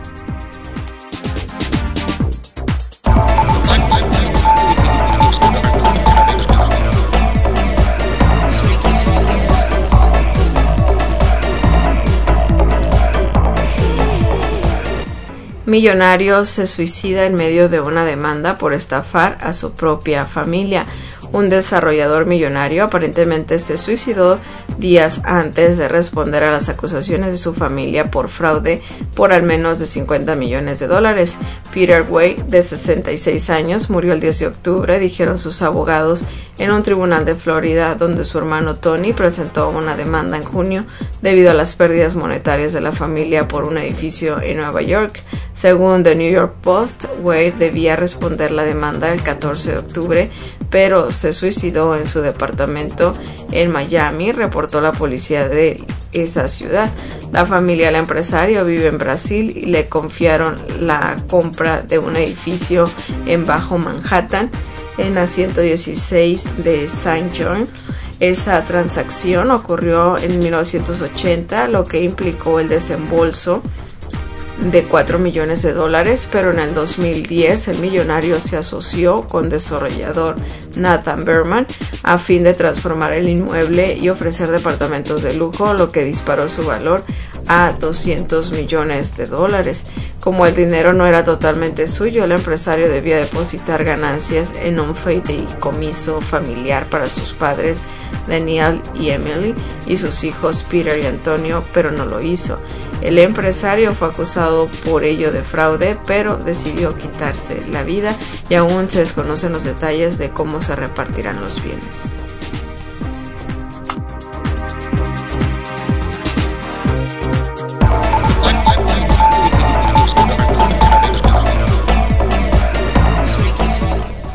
C: Millonario se suicida en medio de una demanda por estafar a su propia familia. Un desarrollador millonario aparentemente se suicidó días antes de responder a las acusaciones de su familia por fraude por al menos de cincuenta millones de dólares. Peter Way, de sesenta y seis años, murió el diez de octubre, dijeron sus abogados en un tribunal de Florida, donde su hermano Tony presentó una demanda en junio debido a las pérdidas monetarias de la familia por un edificio en Nueva York. Según The New York Post, Wade debía responder la demanda el catorce de octubre, pero se suicidó en su departamento en Miami, reportó la policía de esa ciudad. La familia del empresario vive en Brasil y le confiaron la compra de un edificio en Bajo Manhattan, en la ciento dieciséis de Saint John. Esa transacción ocurrió en mil novecientos ochenta, lo que implicó el desembolso de cuatro millones de dólares, pero en el dos mil diez el millonario se asoció con desarrollador Nathan Berman a fin de transformar el inmueble y ofrecer departamentos de lujo, lo que disparó su valor a doscientos millones de dólares. Como el dinero no era totalmente suyo, el empresario debía depositar ganancias en un fideicomiso familiar para sus padres Daniel y Emily y sus hijos Peter y Antonio, pero no lo hizo. El empresario fue acusado por ello de fraude, pero decidió quitarse la vida y aún se desconocen los detalles de cómo se repartirán los bienes.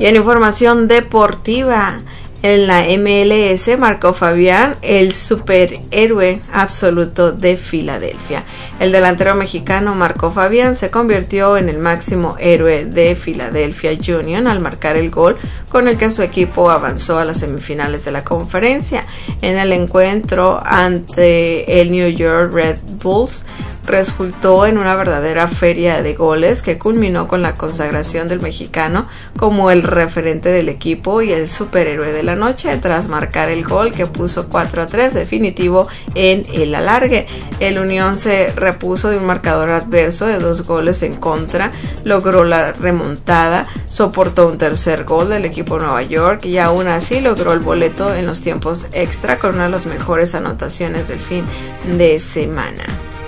C: Y en información deportiva, en la M L S, Marco Fabián, el superhéroe absoluto de Filadelfia. El delantero mexicano Marco Fabián se convirtió en el máximo héroe de Philadelphia Union al marcar el gol con el que su equipo avanzó a las semifinales de la conferencia. En el encuentro ante el New York Red Bulls, resultó en una verdadera feria de goles que culminó con la consagración del mexicano como el referente del equipo y el superhéroe de la noche tras marcar el gol que puso cuatro a tres definitivo en el alargue. El Unión se repuso de un marcador adverso de dos goles en contra, logró la remontada, soportó un tercer gol del equipo Nueva York y aún así logró el boleto en los tiempos extra con una de las mejores anotaciones del fin de semana.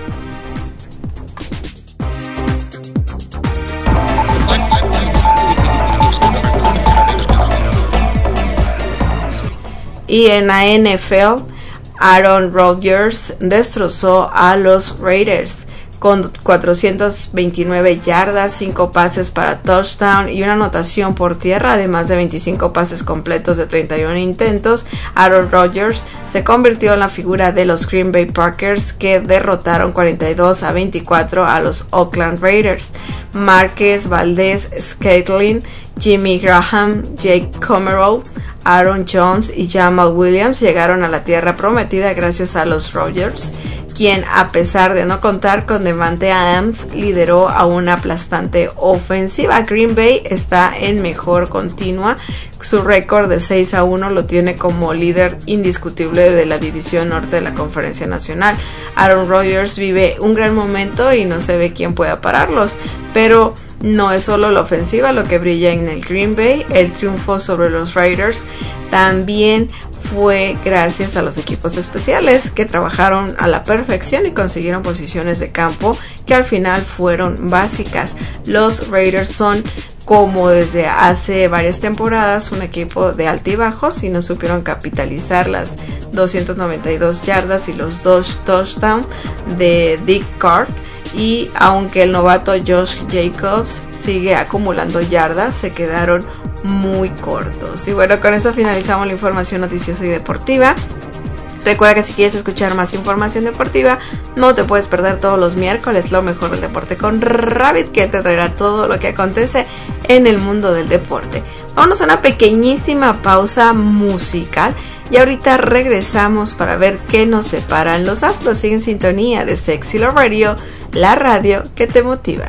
C: Y en la N F L, Aaron Rodgers destrozó a los Raiders con cuatrocientas veintinueve yardas, cinco pases para touchdown y una anotación por tierra, además de veinticinco pases completos de treinta y uno intentos. Aaron Rodgers se convirtió en la figura de los Green Bay Packers, que derrotaron cuarenta y dos a veinticuatro a los Oakland Raiders. Marquez Valdez-Scantling, Jimmy Graham, Jake Kumerow, Aaron Jones y Jamal Williams llegaron a la tierra prometida gracias a los Rodgers, quien, a pesar de no contar con Davante Adams, lideró a una aplastante ofensiva. Green Bay está en mejor continua. Su récord de seis a uno lo tiene como líder indiscutible de la división norte de la Conferencia Nacional. Aaron Rodgers vive un gran momento y no se ve quién pueda pararlos, pero no es solo la ofensiva lo que brilla en el Green Bay. El triunfo sobre los Raiders también fue gracias a los equipos especiales que trabajaron a la perfección y consiguieron posiciones de campo que al final fueron básicas. Los Raiders son, como desde hace varias temporadas, un equipo de altibajos y no supieron capitalizar las doscientas noventa y dos yardas y los dos touchdowns de Dick Clark. Y aunque el novato Josh Jacobs sigue acumulando yardas, se quedaron muy cortos. Y bueno, con eso finalizamos la información noticiosa y deportiva. Recuerda que si quieres escuchar más información deportiva, no te puedes perder todos los miércoles lo mejor del deporte con Rabbit, que te traerá todo lo que acontece en el mundo del deporte. Vamos a una pequeñísima pausa musical y ahorita regresamos para ver qué nos separan los astros. Sigue en sintonía de Sexy Love Radio, la radio que te motiva.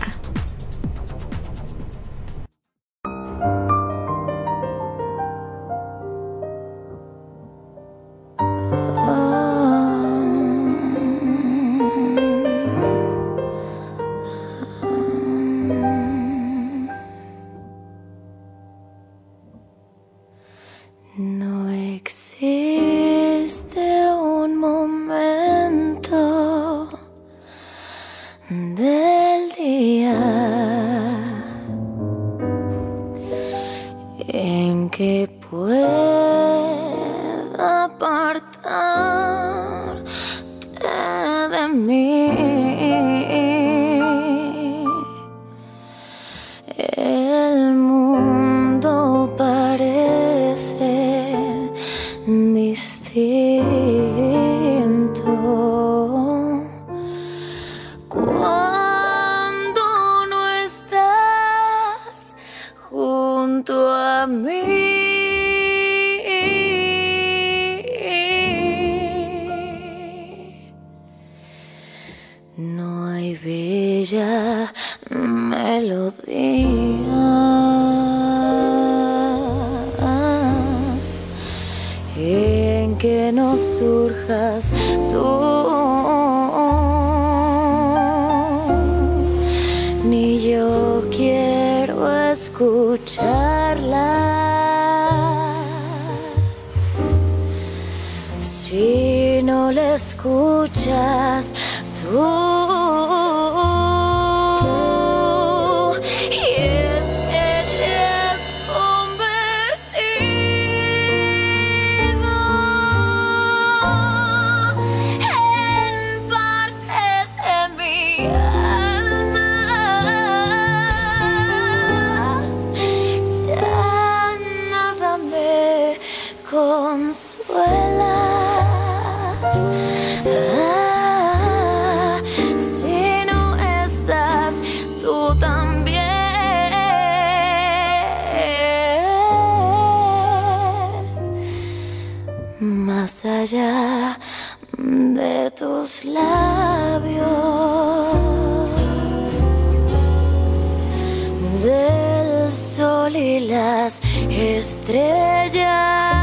E: No existe un momento del día en que pueda apartarte de mí. El mundo parece distinto cuando no estás junto a mí. No hay bella melodía en que no surjas tú, ni yo quiero escucharla. Si no la escuchas tú, consuela. Ah, si no estás, tú también. Más allá de tus labios, del sol y las estrellas.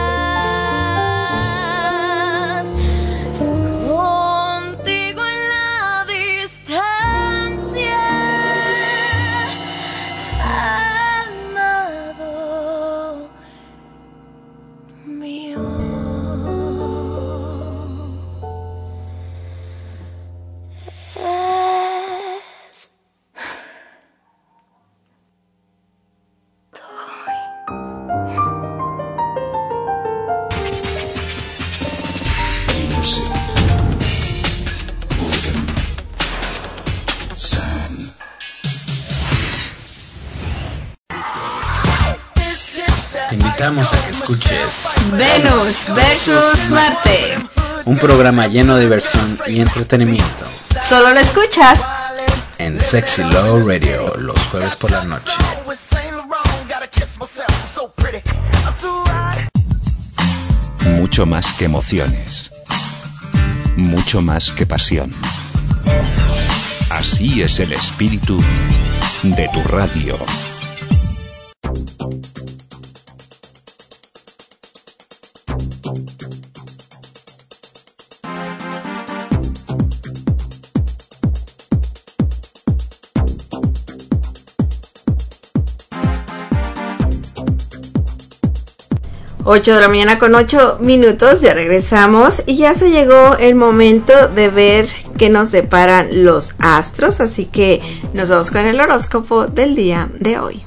A: Te invitamos a que escuches
C: Venus versus Marte,
A: un programa lleno de diversión y entretenimiento.
C: Solo lo escuchas
A: en Sexy Love Radio los jueves por la noche.
B: Mucho más que emociones, mucho más que pasión. Así es el espíritu de tu radio.
C: ocho de la mañana con ocho minutos, ya regresamos y ya se llegó el momento de ver qué nos deparan los astros, así que nos vamos con el horóscopo del día de hoy.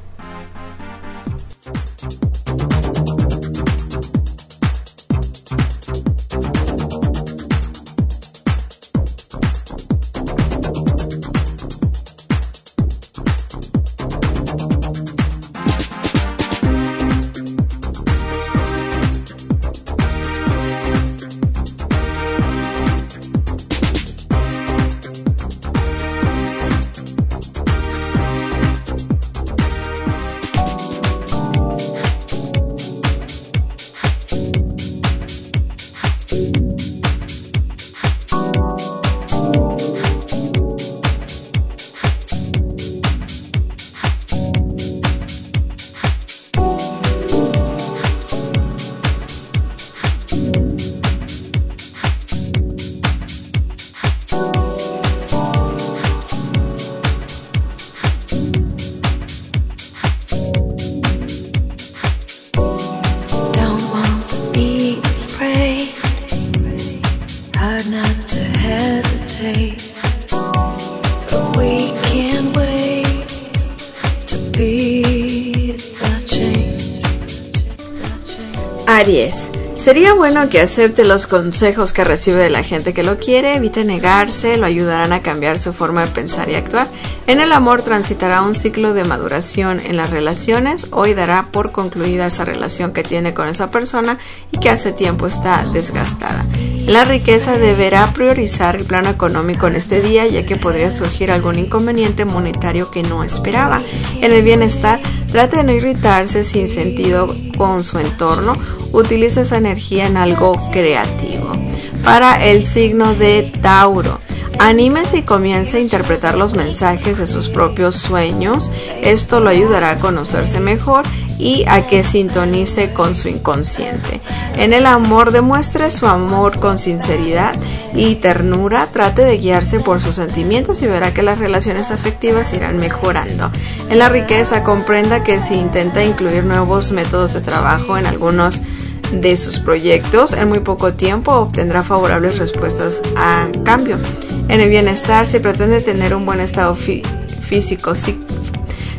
C: Aries, sería bueno que acepte los consejos que recibe de la gente que lo quiere, evite negarse, lo ayudarán a cambiar su forma de pensar y actuar. En el amor transitará un ciclo de maduración en las relaciones, hoy dará por concluida esa relación que tiene con esa persona y que hace tiempo está desgastada. En la riqueza deberá priorizar el plano económico en este día, ya que podría surgir algún inconveniente monetario que no esperaba. En el bienestar, trate de no irritarse sin sentido con su entorno, utilice esa energía en algo creativo. Para el signo de Tauro, anímese y comience a interpretar los mensajes de sus propios sueños. Esto lo ayudará a conocerse mejor y a que sintonice con su inconsciente. En el amor, demuestre su amor con sinceridad y ternura, trate de guiarse por sus sentimientos y verá que las relaciones afectivas irán mejorando. En la riqueza, comprenda que si intenta incluir nuevos métodos de trabajo en algunos de sus proyectos, en muy poco tiempo obtendrá favorables respuestas a cambio. En el bienestar, si pretende tener un buen estado fí- físico,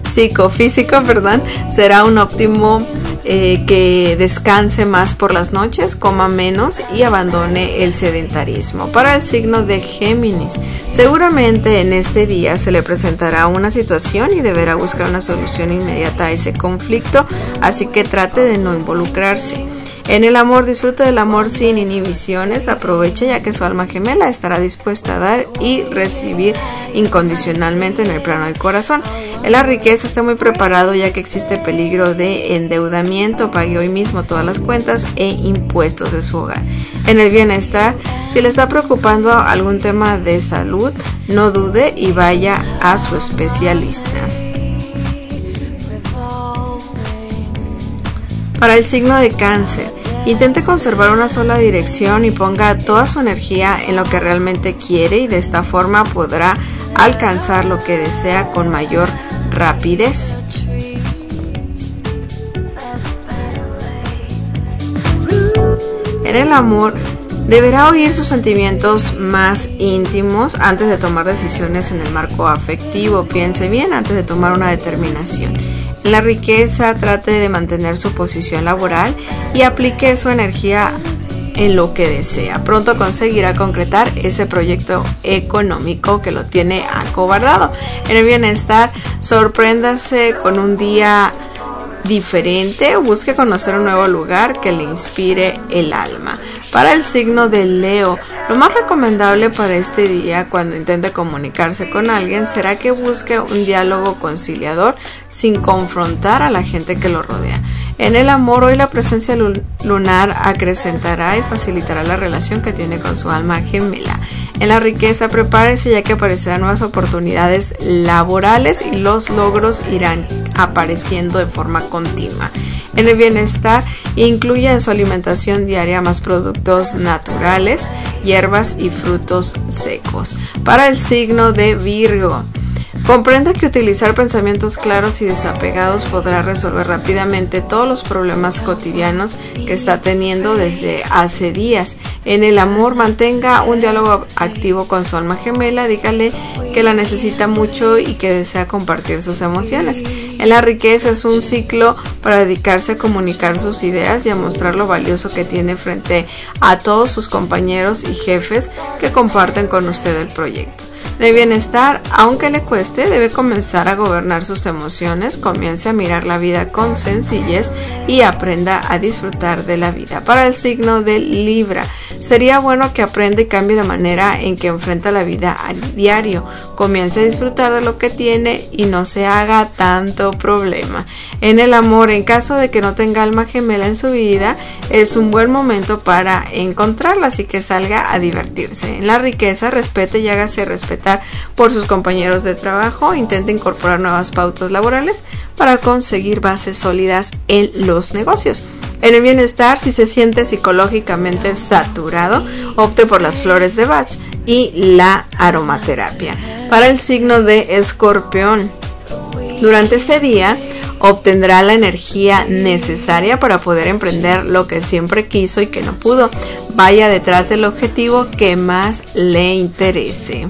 C: psicofísico, perdón, será un óptimo eh, que descanse más por las noches, coma menos y abandone el sedentarismo. Para el signo de Géminis, seguramente en este día se le presentará una situación y deberá buscar una solución inmediata a ese conflicto, así que trate de no involucrarse. En el amor, disfruta del amor sin inhibiciones, aproveche ya que su alma gemela estará dispuesta a dar y recibir incondicionalmente en el plano del corazón. En la riqueza, esté muy preparado ya que existe peligro de endeudamiento, pague hoy mismo todas las cuentas e impuestos de su hogar. En el bienestar, si le está preocupando algún tema de salud, no dude y vaya a su especialista. Para el signo de Cáncer, intente conservar una sola dirección y ponga toda su energía en lo que realmente quiere y de esta forma podrá alcanzar lo que desea con mayor rapidez. En el amor, deberá oír sus sentimientos más íntimos antes de tomar decisiones en el marco afectivo. Piense bien antes de tomar una determinación. En la riqueza, trate de mantener su posición laboral y aplique su energía en lo que desea. Pronto conseguirá concretar ese proyecto económico que lo tiene acobardado. En el bienestar, sorpréndase con un día diferente o busque conocer un nuevo lugar que le inspire el alma. Para el signo de Leo, lo más recomendable para este día cuando intente comunicarse con alguien será que busque un diálogo conciliador sin confrontar a la gente que lo rodea. En el amor, hoy la presencia lunar acrecentará y facilitará la relación que tiene con su alma gemela. En la riqueza, prepárese ya que aparecerán nuevas oportunidades laborales y los logros irán apareciendo de forma continua. En el bienestar, incluya en su alimentación diaria más productos naturales, hierbas y frutos secos. Para el signo de Virgo, comprenda que utilizar pensamientos claros y desapegados podrá resolver rápidamente todos los problemas cotidianos que está teniendo desde hace días. En el amor, mantenga un diálogo activo con su alma gemela, dígale que la necesita mucho y que desea compartir sus emociones. En la riqueza, es un ciclo para dedicarse a comunicar sus ideas y a mostrar lo valioso que tiene frente a todos sus compañeros y jefes que comparten con usted el proyecto. De bienestar, aunque le cueste, debe comenzar a gobernar sus emociones, comience a mirar la vida con sencillez y aprenda a disfrutar de la vida. Para el signo de Libra, sería bueno que aprenda y cambie la manera en que enfrenta la vida a diario. Comience a disfrutar de lo que tiene y no se haga tanto problema. En el amor, en caso de que no tenga alma gemela en su vida, es un buen momento para encontrarla, así que salga a divertirse. En la riqueza, respete y hágase respetar por sus compañeros de trabajo, intente incorporar nuevas pautas laborales para conseguir bases sólidas en los negocios. En el bienestar, si se siente psicológicamente saturado, opte por las flores de Bach y la aromaterapia. Para el signo de Escorpión, durante este día obtendrá la energía necesaria para poder emprender lo que siempre quiso y que no pudo. Vaya detrás del objetivo que más le interese.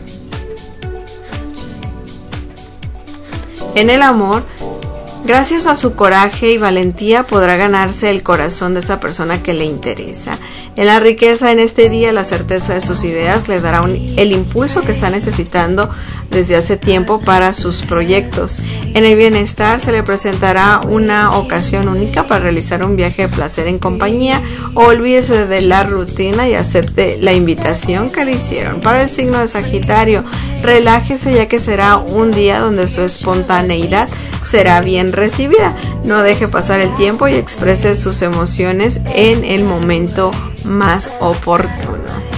C: En el amor, gracias a su coraje y valentía podrá ganarse el corazón de esa persona que le interesa. En la riqueza, en este día, la certeza de sus ideas le dará un, el impulso que está necesitando desde hace tiempo para sus proyectos. En el bienestar, se le presentará una ocasión única para realizar un viaje de placer en compañía. Olvídese de la rutina y acepte la invitación que le hicieron. Para el signo de Sagitario, relájese ya que será un día donde su espontaneidad será bien recibida. No deje pasar el tiempo y exprese sus emociones en el momento más oportuno.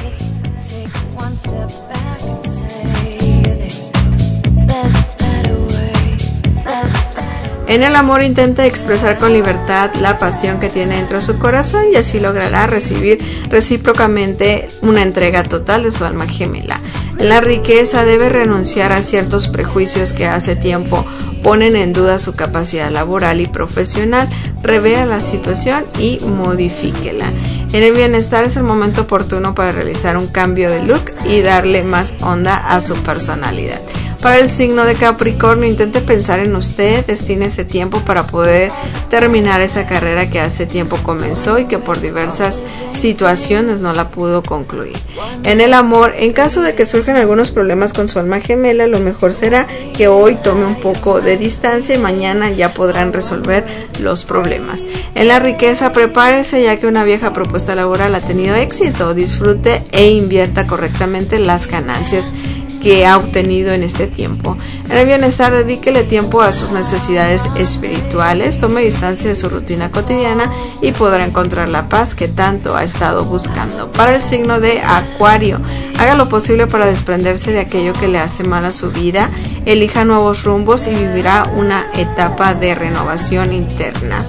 C: En el amor, intenta expresar con libertad la pasión que tiene dentro de su corazón y así logrará recibir recíprocamente una entrega total de su alma gemela. En la riqueza, debe renunciar a ciertos prejuicios que hace tiempo ponen en duda su capacidad laboral y profesional. Revea la situación y modifíquela. En el bienestar, es el momento oportuno para realizar un cambio de look y darle más onda a su personalidad. Para el signo de Capricornio, intente pensar en usted, destine ese tiempo para poder terminar esa carrera que hace tiempo comenzó y que por diversas situaciones no la pudo concluir. En el amor, en caso de que surjan algunos problemas con su alma gemela, lo mejor será que hoy tome un poco de distancia y mañana ya podrán resolver los problemas. En la riqueza, prepárese ya que una vieja propuesta laboral ha tenido éxito. Disfrute e invierta correctamente las ganancias que ha obtenido en este tiempo. En el bienestar, dedíquele tiempo a sus necesidades espirituales, tome distancia de su rutina cotidiana y podrá encontrar la paz que tanto ha estado buscando. Para el signo de Acuario, haga lo posible para desprenderse de aquello que le hace mal a su vida, elija nuevos rumbos y vivirá una etapa de renovación interna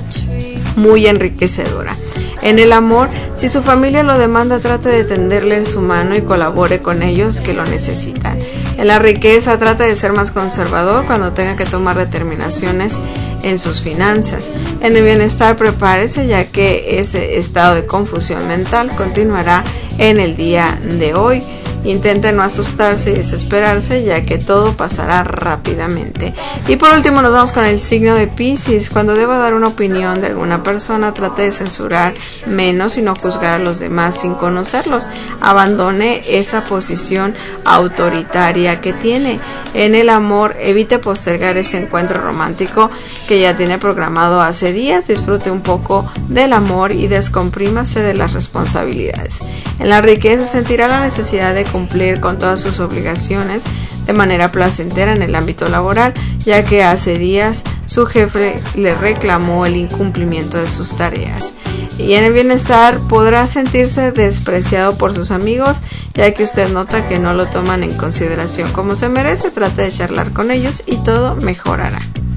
C: muy enriquecedora. En el amor, si su familia lo demanda, trate de tenderle su mano y colabore con ellos que lo necesitan. En la riqueza, trate de ser más conservador cuando tenga que tomar determinaciones en sus finanzas. En el bienestar, prepárese ya que ese estado de confusión mental continuará en el día de hoy. Intente no asustarse y desesperarse ya que todo pasará rápidamente. Y por último nos vamos con el signo de Piscis. Cuando deba dar una opinión de alguna persona, trate de censurar menos y no juzgar a los demás sin conocerlos. Abandone esa posición autoritaria que tiene. En el amor, evite postergar ese encuentro romántico que ya tiene programado hace días. Disfrute un poco del amor y descomprímase de las responsabilidades. En la riqueza, sentirá la necesidad de cumplir con todas sus obligaciones de manera placentera en el ámbito laboral, ya que hace días su jefe le reclamó el incumplimiento de sus tareas. Y en el bienestar, podrá sentirse despreciado por sus amigos, ya que usted nota que no lo toman en consideración como se merece. Trate de charlar con ellos y todo mejorará.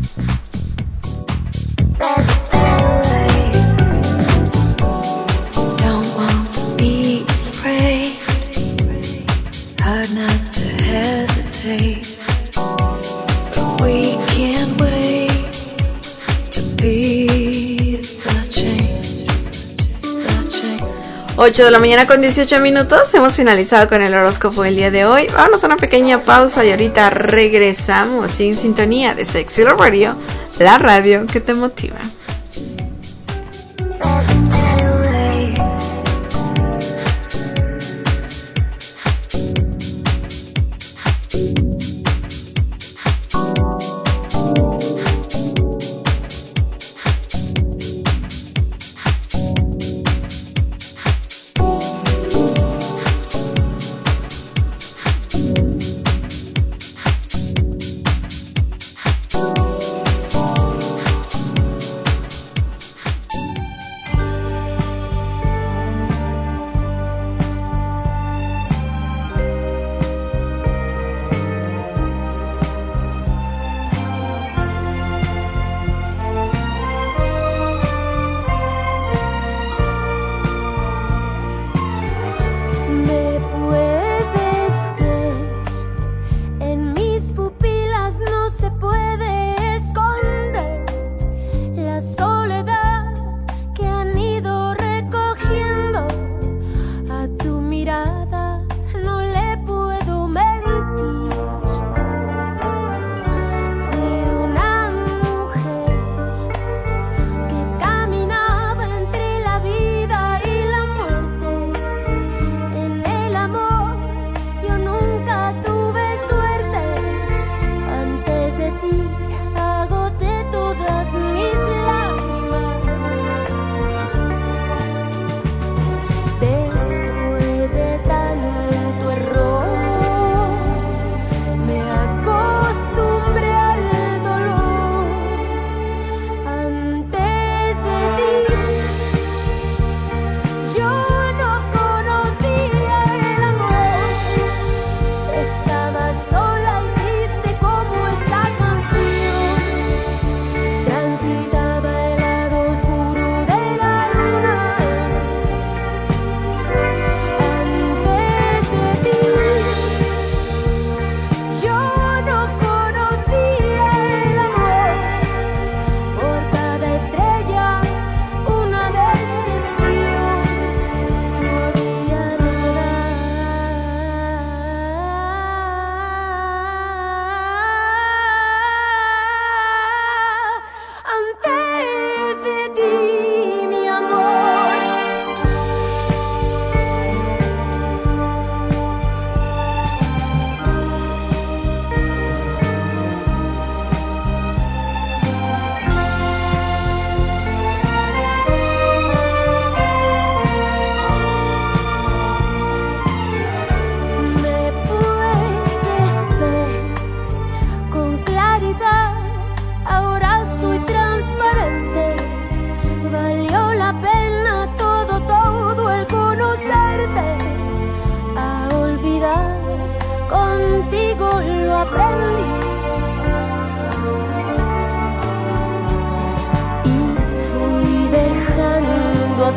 E: Not to hesitate, but we can't wait to be the change, the change.
C: ocho de la mañana con dieciocho minutos, hemos finalizado con el horóscopo del día de hoy. Vámonos a una pequeña pausa y ahorita regresamos sin sintonía de Sexy Love Radio, la radio que te motiva.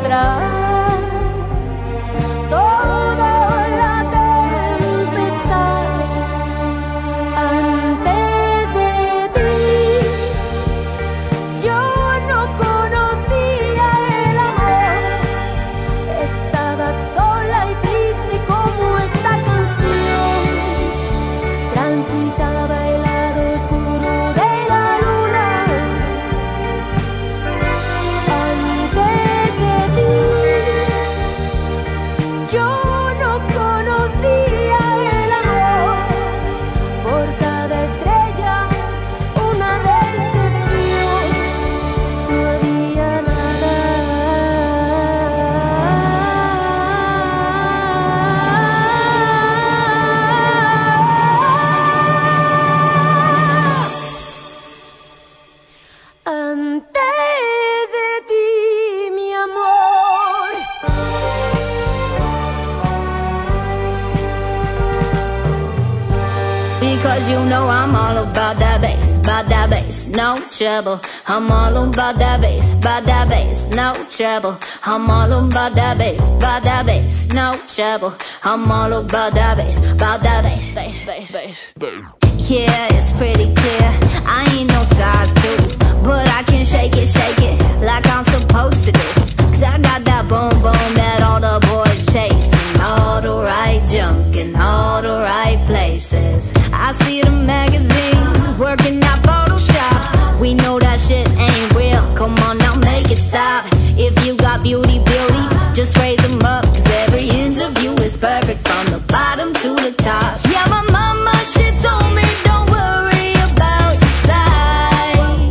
H: No trouble, I'm all about that bass, about that bass, no trouble. I'm all about that bass, about that bass, no trouble. I'm all about that bass, about that bass, bass, bass, bass. Yeah, it's pretty clear, I ain't no size two, but I can shake it, shake it, like I'm supposed to do. Cause I got that boom boom that all the boys chasing, all the right junk in all the right places. I see the magazines working out Photoshop. We know that shit ain't real, come on now make it stop. If you got beauty, beauty, just raise them up. Cause every inch of you is perfect from the bottom to the top. Yeah, my mama, she told me don't worry about your size.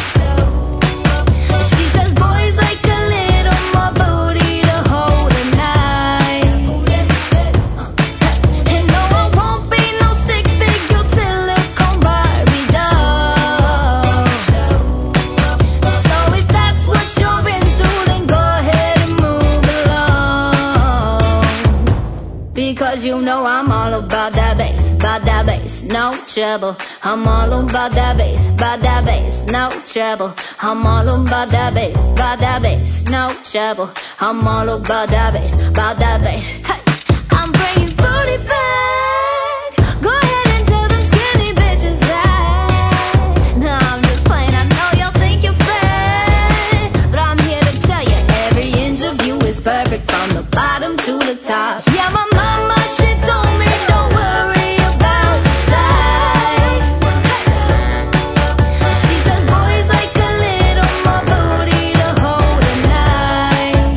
H: She says boys like a little more booty to hold at night. And no, I won't be no stick figure silicone Barbie doll. So if that's what you're into, then go ahead and move along. Because you know I'm all about that bass, about that bass, no trouble. I'm all about that bass, about that bass, no trouble. I'm all about that bass, about that bass, no trouble. I'm all about that bass, about that bass. Hey, I'm bringing booty back. Go ahead and tell them skinny bitches that. No, I'm just playing, I know y'all think you're fat, but I'm here to tell you every inch of you is perfect from the bottom to the top. Yeah, my mama, she told me don't worry about your size. She says boys like a little more booty to hold at night.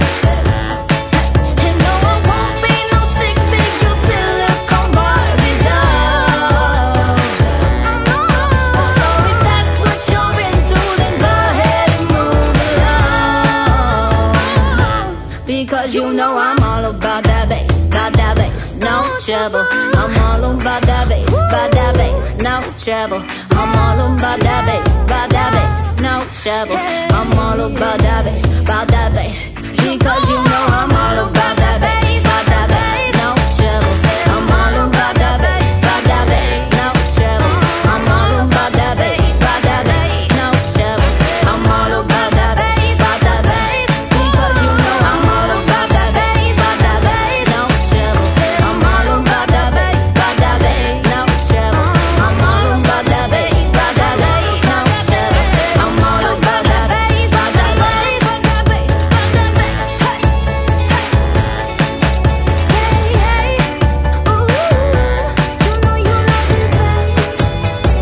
H: And no, I won't be no stick figure silicone Barbie doll. So if that's what you're into, then go ahead and move along. Because you know I'm all about that bass, about that bass, no trouble. I'm all about that bass, about that bass, no trouble. I'm all about that bass, about that bass, no trouble. I'm all about that bass, about that bass. Because you know I'm all about that bass, about that bass, no trouble. I'm all about that bass, about that bass, no trouble. I'm all about that bass, about that bass, no trouble. I'm all about that bass, about that bass. Because you know I'm all about that bass, about that bass, no trouble. I'm all about that bass, about that bass, no trouble. I'm all about that bass, about that bass, no trouble. I'm all about that bass, about that bass, about that bass, about that bass. Hey, hey, hey, ooh, you know you love this bass.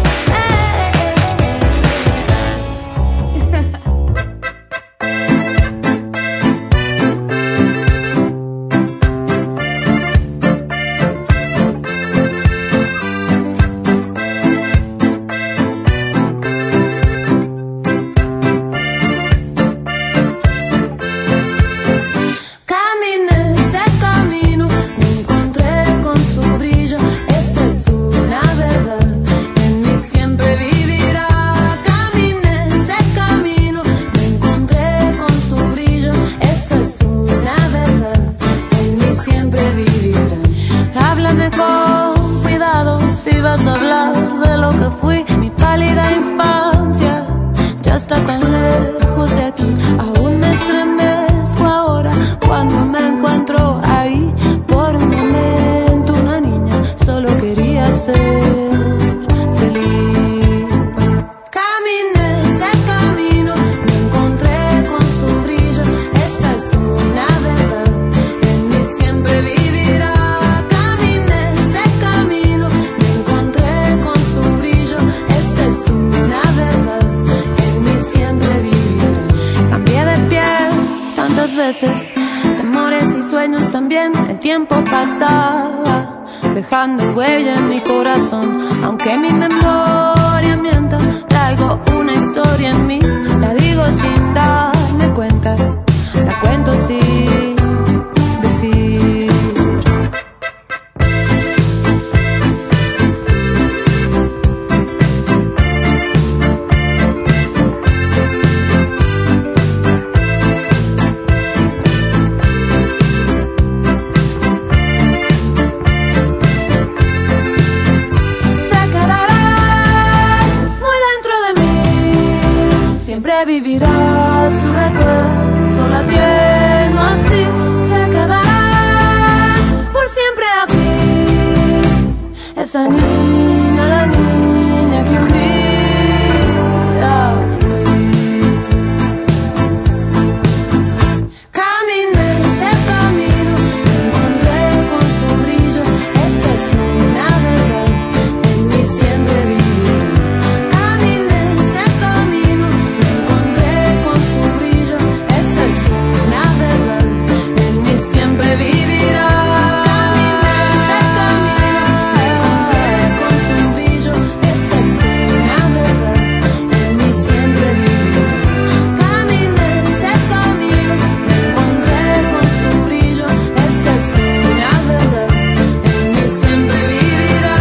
H: Caminé ese camino, me encontré con su brillo, esa es una verdad, en mí siempre vivirá. Caminé ese camino, me encontré con su brillo, esa es una verdad, en mí siempre vivirá. Háblame con cuidado si vas a hablar de lo que fui, mi pálida infancia ya está tan lejos de aquí, aún me estremezco.
I: veces, temores y sueños también. El tiempo pasaba, dejando huella en mi corazón. Aunque mi memoria mienta, traigo una historia en mí. La digo sin darme cuenta, la cuento sin decir. Vivirá su recuerdo latiendo así, se quedará por siempre aquí. Esa niña, la niña que un día fui. Caminé ese camino, me encontré con su brillo. Esa es una verdad, en mí siempre vivirá. Siempre vivirá. Caminé ese camino, me encontré con su brillo. Esa es una verdad, en mí siempre vivirá. Caminé ese camino, me encontré con su brillo. Esa es una verdad, en mí siempre vivirá.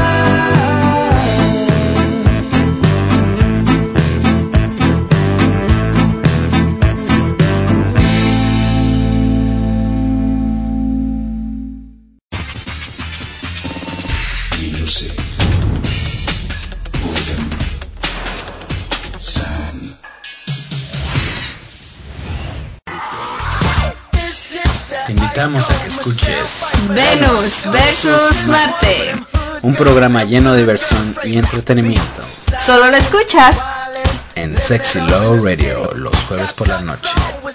A: Te invitamos a que escuches
C: Venus versus Marte,
A: un programa lleno de diversión y entretenimiento
C: solo lo escuchas
A: en Sexy Love Radio los jueves por la noche.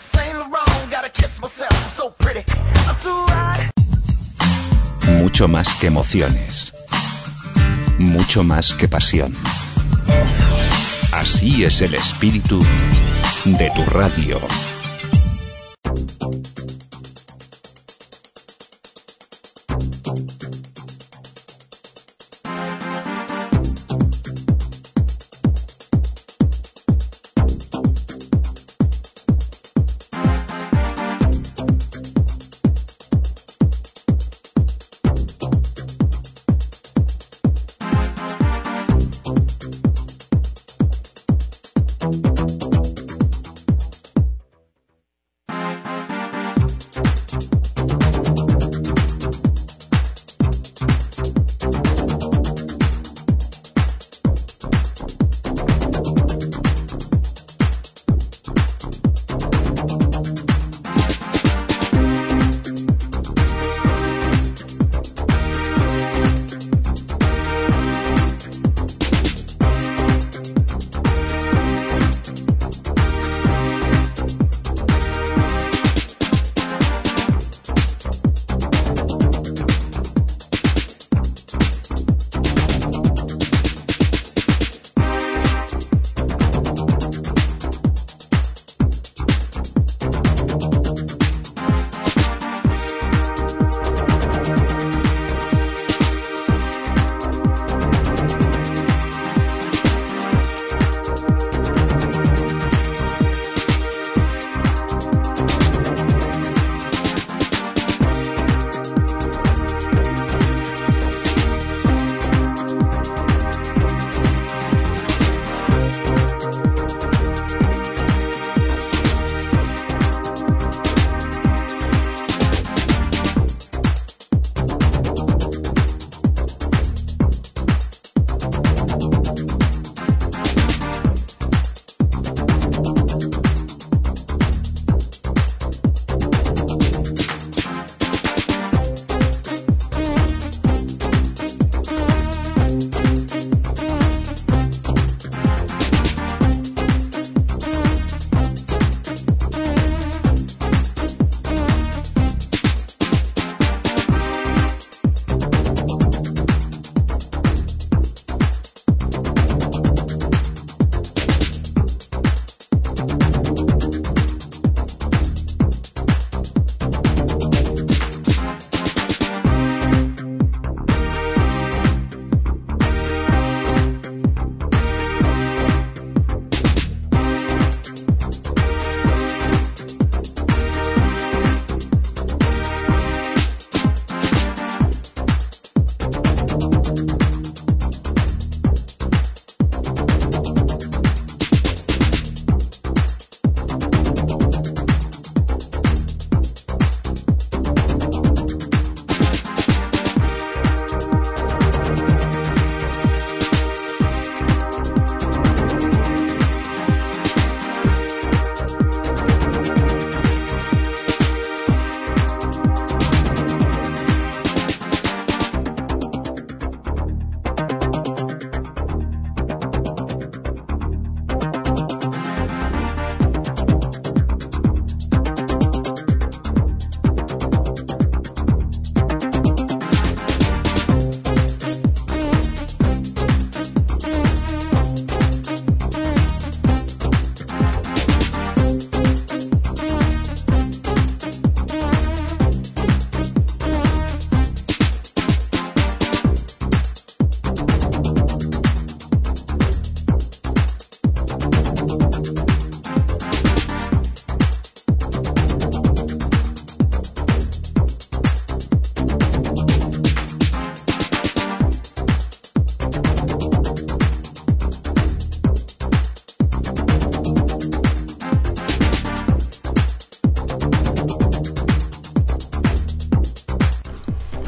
B: Mucho más que emociones, mucho más que pasión. Así es el espíritu de tu radio.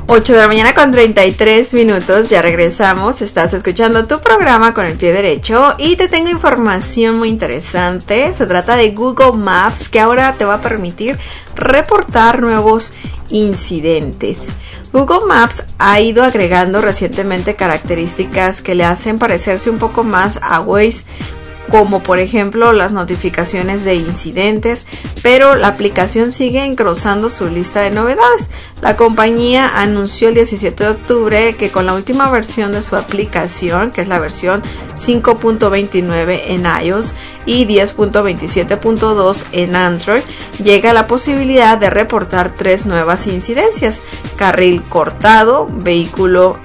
C: ocho de la mañana con treinta y tres minutos, ya regresamos, estás escuchando tu programa con el pie derecho y te tengo información muy interesante. Se trata de Google Maps, que ahora te va a permitir reportar nuevos incidentes. Google Maps ha ido agregando recientemente características que le hacen parecerse un poco más a Waze, como por ejemplo las notificaciones de incidentes, pero la aplicación sigue engrosando su lista de novedades. La compañía anunció el diecisiete de octubre que con la última versión de su aplicación, que es la versión cinco punto veintinueve en iOS y diez punto veintisiete punto dos en Android, llega la posibilidad de reportar tres nuevas incidencias: carril cortado, vehículo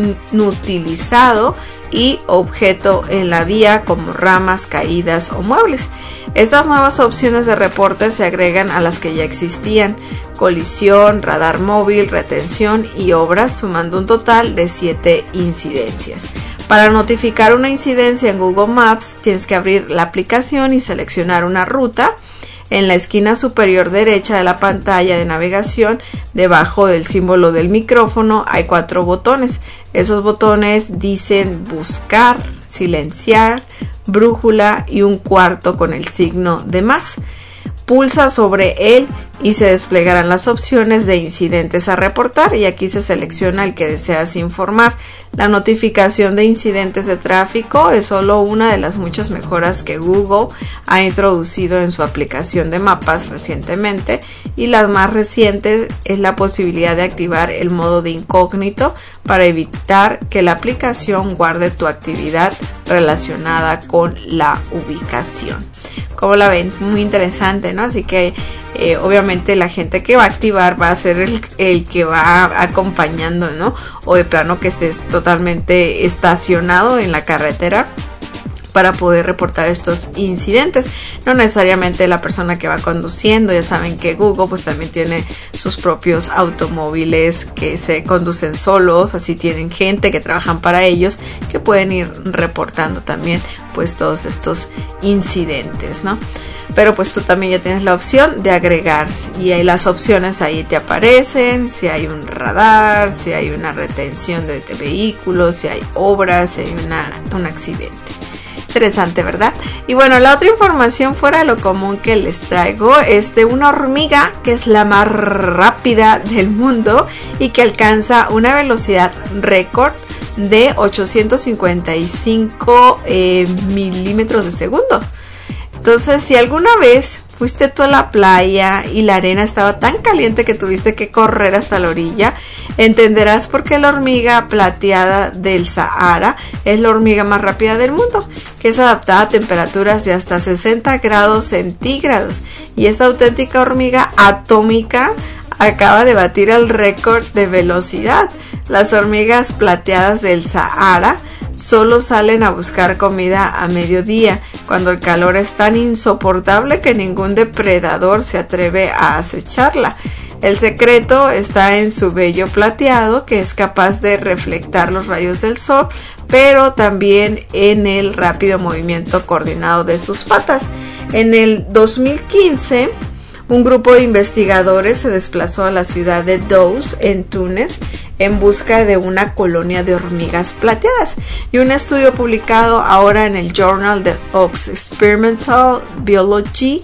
C: inutilizado y objeto en la vía como ramas caídas o muebles. Estas nuevas opciones de reporte se agregan a las que ya existían: colisión, radar móvil, retención y obras, sumando un total de siete incidencias. Para notificar una incidencia en Google Maps, tienes que abrir la aplicación y seleccionar una ruta. En la esquina superior derecha de la pantalla de navegación, debajo del símbolo del micrófono, hay cuatro botones. Esos botones dicen buscar, silenciar, brújula y un cuarto con el signo de más. Pulsa sobre él y se desplegarán las opciones de incidentes a reportar, y aquí se selecciona el que deseas informar. La notificación de incidentes de tráfico es solo una de las muchas mejoras que Google ha introducido en su aplicación de mapas recientemente, y la más reciente es la posibilidad de activar el modo de incógnito para evitar que la aplicación guarde tu actividad relacionada con la ubicación. Como la ven, muy interesante, ¿no? Así que eh, obviamente la gente que va a activar va a ser el, el que va acompañando, ¿no? O de plano que estés totalmente estacionado en la carretera para poder reportar estos incidentes. No necesariamente la persona que va conduciendo. Ya saben que Google pues también tiene sus propios automóviles que se conducen solos, así tienen gente que trabajan para ellos que pueden ir reportando también pues todos estos incidentes, ¿no? Pero pues tú también ya tienes la opción de agregar, y ahí las opciones ahí te aparecen: si hay un radar, si hay una retención de vehículos, si hay obras, si hay una, un accidente. Interesante, ¿verdad? Y bueno, la otra información fuera de lo común que les traigo es de una hormiga que es la más rápida del mundo y que alcanza una velocidad récord de ochocientos cincuenta y cinco eh, milímetros de segundo. Entonces, si alguna vez fuiste tú a la playa y la arena estaba tan caliente que tuviste que correr hasta la orilla, entenderás por qué la hormiga plateada del Sahara es la hormiga más rápida del mundo, que es adaptada a temperaturas de hasta sesenta grados centígrados. Y esta auténtica hormiga atómica acaba de batir el récord de velocidad. Las hormigas plateadas del Sahara solo salen a buscar comida a mediodía, cuando el calor es tan insoportable que ningún depredador se atreve a acecharla. El secreto está en su vello plateado, que es capaz de reflectar los rayos del sol, pero también en el rápido movimiento coordinado de sus patas. En el dos mil quince, un grupo de investigadores se desplazó a la ciudad de Dous, en Túnez, en busca de una colonia de hormigas plateadas. Y un estudio publicado ahora en el Journal of Experimental Biology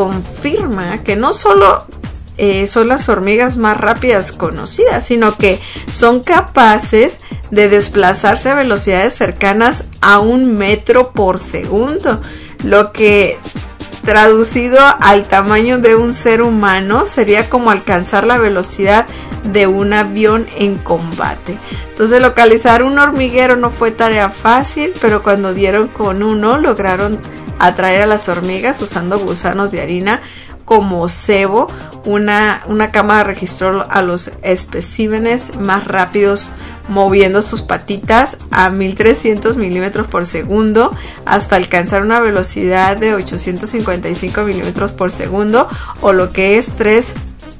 C: confirma que no solo eh, son las hormigas más rápidas conocidas, sino que son capaces de desplazarse a velocidades cercanas a un metro por segundo, lo que, traducido al tamaño de un ser humano, sería como alcanzar la velocidad de un avión en combate. Entonces, localizar un hormiguero no fue tarea fácil, pero cuando dieron con uno, lograron atraer a las hormigas usando gusanos de harina como cebo. Una, una cámara registró a los especímenes más rápidos moviendo sus patitas a mil trescientos milímetros por segundo hasta alcanzar una velocidad de ochocientos cincuenta y cinco milímetros por segundo, o lo que es tres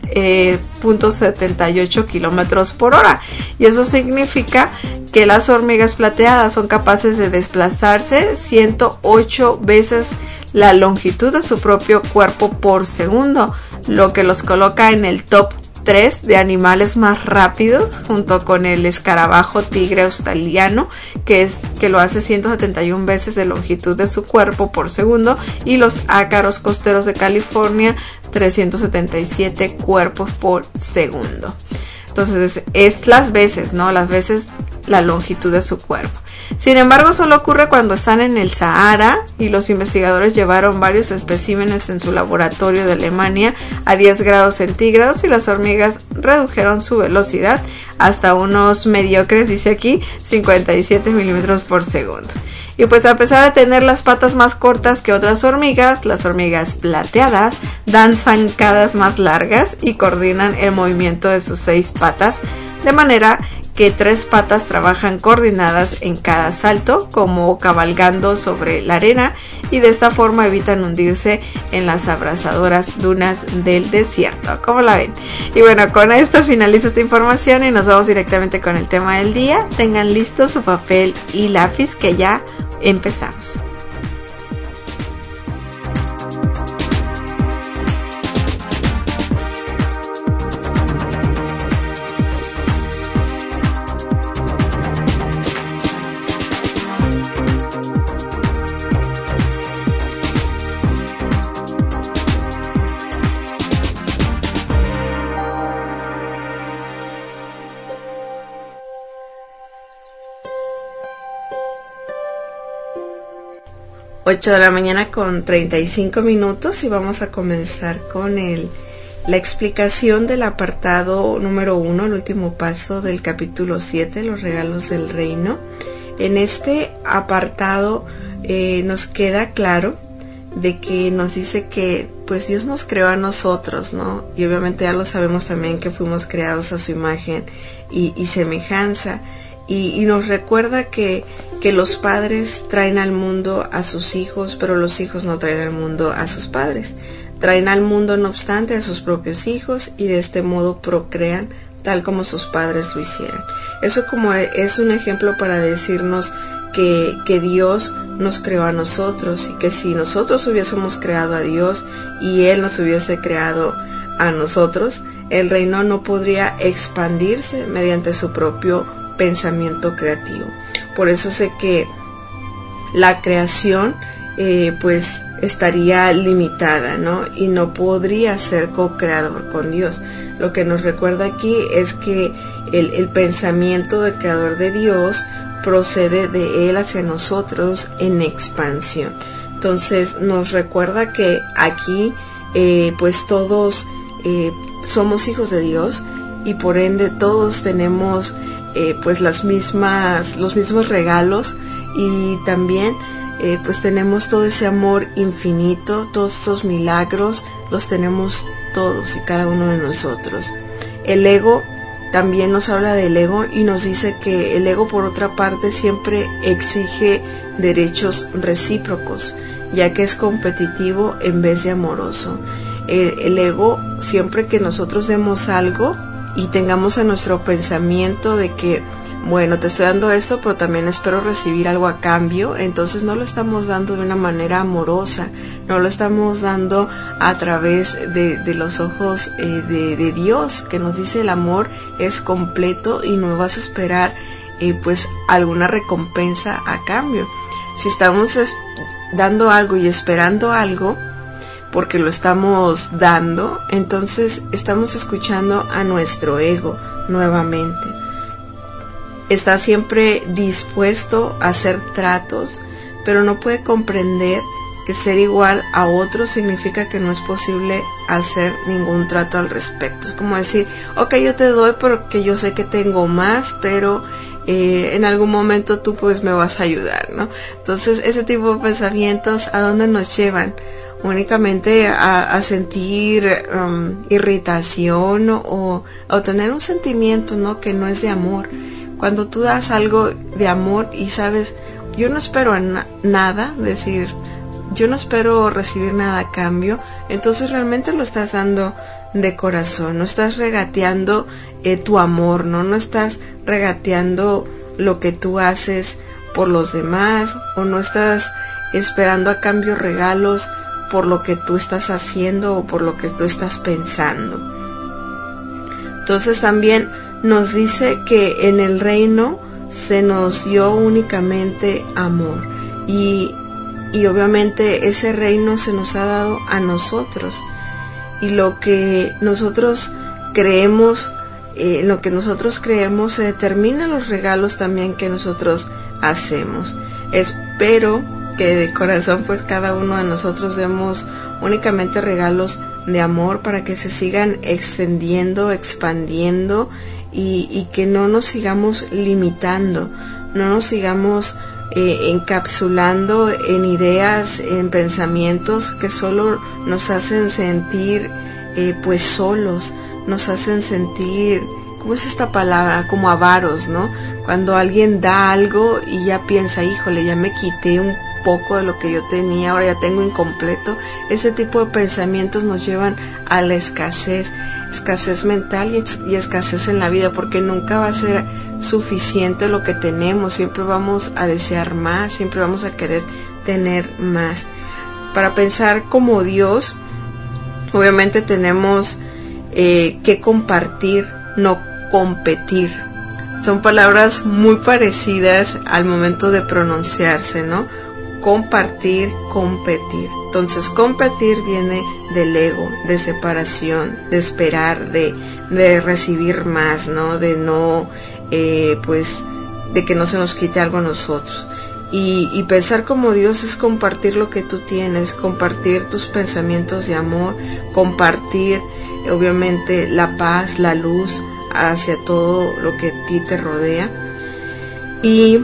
C: punto setenta y ocho kilómetros por hora. Y eso significa que las hormigas plateadas son capaces de desplazarse ciento ocho veces la longitud de su propio cuerpo por segundo, lo que los coloca en el top tres de animales más rápidos, junto con el escarabajo tigre australiano, que es que lo hace ciento setenta y una veces de longitud de su cuerpo por segundo, y los ácaros costeros de California, trescientos setenta y siete cuerpos por segundo. Entonces es las veces, ¿no? Las veces la longitud de su cuerpo. Sin embargo, solo ocurre cuando están en el Sahara, y los investigadores llevaron varios especímenes en su laboratorio de Alemania a diez grados centígrados, y las hormigas redujeron su velocidad hasta unos mediocres, dice aquí, cincuenta y siete milímetros por segundo. Y pues a pesar de tener las patas más cortas que otras hormigas, las hormigas plateadas dan zancadas más largas y coordinan el movimiento de sus seis patas, de manera que tres patas trabajan coordinadas en cada salto, como cabalgando sobre la arena, y de esta forma evitan hundirse en las abrasadoras dunas del desierto. ¿Cómo la ven? Y bueno, con esto finalizo esta información y nos vamos directamente con el tema del día. Tengan listo su papel y lápiz, que ya empezamos. ocho de la mañana con treinta y cinco minutos, y vamos a comenzar con el, la explicación del apartado número uno, el último paso del capítulo siete, los regalos del reino. En este apartado eh, nos queda claro de que nos dice que pues Dios nos creó a nosotros, ¿no? Y obviamente ya lo sabemos también, que fuimos creados a su imagen y, y semejanza. Y, y nos recuerda que, que los padres traen al mundo a sus hijos, pero los hijos no traen al mundo a sus padres. Traen al mundo, no obstante, a sus propios hijos, y de este modo procrean tal como sus padres lo hicieron. Eso como es un ejemplo para decirnos que, que Dios nos creó a nosotros, y que si nosotros hubiésemos creado a Dios y Él nos hubiese creado a nosotros, el reino no podría expandirse mediante su propio pensamiento creativo. Por eso sé que la creación eh, pues estaría limitada, ¿no? Y no podría ser co-creador con Dios. Lo que nos recuerda aquí es que el, el pensamiento del creador de Dios procede de Él hacia nosotros en expansión. Entonces nos recuerda que aquí eh, pues todos eh, somos hijos de Dios, y por ende todos tenemos Eh, pues las mismas, los mismos regalos, y también eh, pues tenemos todo ese amor infinito, todos estos milagros los tenemos todos y cada uno de nosotros. El ego también nos habla del ego, y nos dice que el ego, por otra parte, siempre exige derechos recíprocos, ya que es competitivo en vez de amoroso. El, el ego, siempre que nosotros demos algo y tengamos en nuestro pensamiento de que, bueno, te estoy dando esto, pero también espero recibir algo a cambio, entonces no lo estamos dando de una manera amorosa, no lo estamos dando a través de, de los ojos eh, de, de Dios, que nos dice el amor es completo y no vas a esperar eh, pues alguna recompensa a cambio. Si estamos es, dando algo y esperando algo, porque lo estamos dando, entonces estamos escuchando a nuestro ego nuevamente. Está siempre dispuesto a hacer tratos, pero no puede comprender que ser igual a otros significa que no es posible hacer ningún trato al respecto. Es como decir, ok, yo te doy porque yo sé que tengo más, pero eh, en algún momento tú pues me vas a ayudar, ¿no? Entonces ese tipo de pensamientos, ¿a dónde nos llevan? Únicamente a, a sentir um, irritación o, o tener un sentimiento, ¿no?, que no es de amor. Cuando tú das algo de amor y sabes, yo no espero na- nada, decir, yo no espero recibir nada a cambio, entonces realmente lo estás dando de corazón, no estás regateando eh, tu amor, ¿no? No estás regateando lo que tú haces por los demás, o no estás esperando a cambio regalos por lo que tú estás haciendo o por lo que tú estás pensando. Entonces también nos dice que en el reino se nos dio únicamente amor y, y obviamente ese reino se nos ha dado a nosotros, y lo que nosotros creemos, eh, lo que nosotros creemos se determina los regalos también que nosotros hacemos. Espero que de corazón pues cada uno de nosotros demos únicamente regalos de amor para que se sigan extendiendo, expandiendo y, y que no nos sigamos limitando, no nos sigamos eh, encapsulando en ideas, en pensamientos que solo nos hacen sentir eh, pues solos, nos hacen sentir, ¿cómo es esta palabra? Como avaros, ¿no? Cuando alguien da algo y ya piensa, híjole, ya me quité un poco de lo que yo tenía, ahora ya tengo incompleto. Ese tipo de pensamientos nos llevan a la escasez, escasez mental y, y escasez en la vida, porque nunca va a ser suficiente lo que tenemos, siempre vamos a desear más, siempre vamos a querer tener más. Para pensar como Dios, obviamente tenemos eh, que compartir, no competir. Son palabras muy parecidas al momento de pronunciarse, ¿no? Compartir, competir. Entonces, competir viene del ego, de separación, de esperar, de, de recibir más, ¿no? De no, eh, pues, de que no se nos quite algo a nosotros. Y, y pensar como Dios es compartir lo que tú tienes, compartir tus pensamientos de amor, compartir, obviamente, la paz, la luz hacia todo lo que a ti te rodea. Y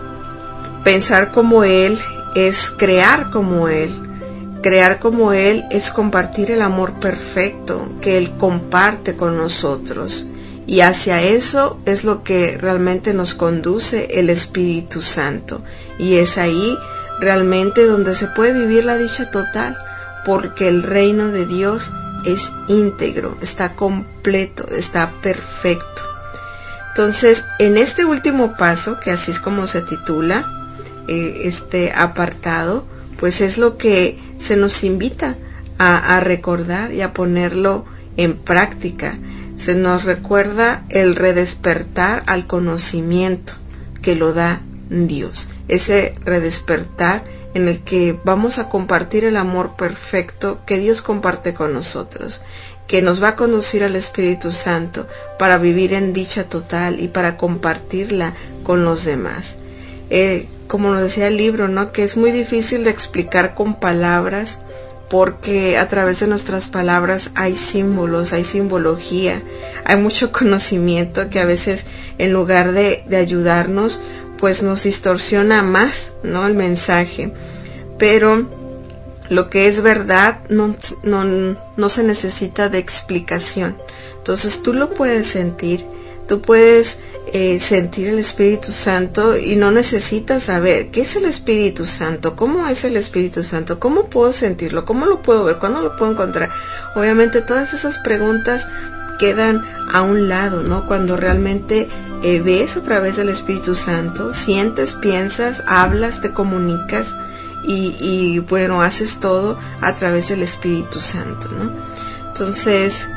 C: pensar como Él es crear como Él. Crear como Él es compartir el amor perfecto que Él comparte con nosotros. Y hacia eso es lo que realmente nos conduce el Espíritu Santo. Y es ahí realmente donde se puede vivir la dicha total, porque el reino de Dios es íntegro, está completo, está perfecto. Entonces, en este último paso, que así es como se titula eh, este apartado, pues es lo que se nos invita a, a recordar y a ponerlo en práctica. Se nos recuerda el redespertar al conocimiento que lo da Dios, ese redespertar en el que vamos a compartir el amor perfecto que Dios comparte con nosotros, que nos va a conducir al Espíritu Santo para vivir en dicha total y para compartirla con los demás. Eh, como nos decía el libro, ¿no? Que es muy difícil de explicar con palabras, porque a través de nuestras palabras hay símbolos, hay simbología, hay mucho conocimiento que a veces en lugar de, de ayudarnos, pues nos distorsiona más, ¿no? El mensaje. Pero lo que es verdad no, no, no se necesita de explicación. Entonces tú lo puedes sentir, tú puedes eh, sentir el Espíritu Santo y no necesitas saber qué es el Espíritu Santo, cómo es el Espíritu Santo, cómo puedo sentirlo, cómo lo puedo ver, cuándo lo puedo encontrar. Obviamente todas esas preguntas quedan a un lado, ¿no? Cuando realmente eh, ves a través del Espíritu Santo, sientes, piensas, hablas, te comunicas y, y bueno, haces todo a través del Espíritu Santo, ¿no? Entonces,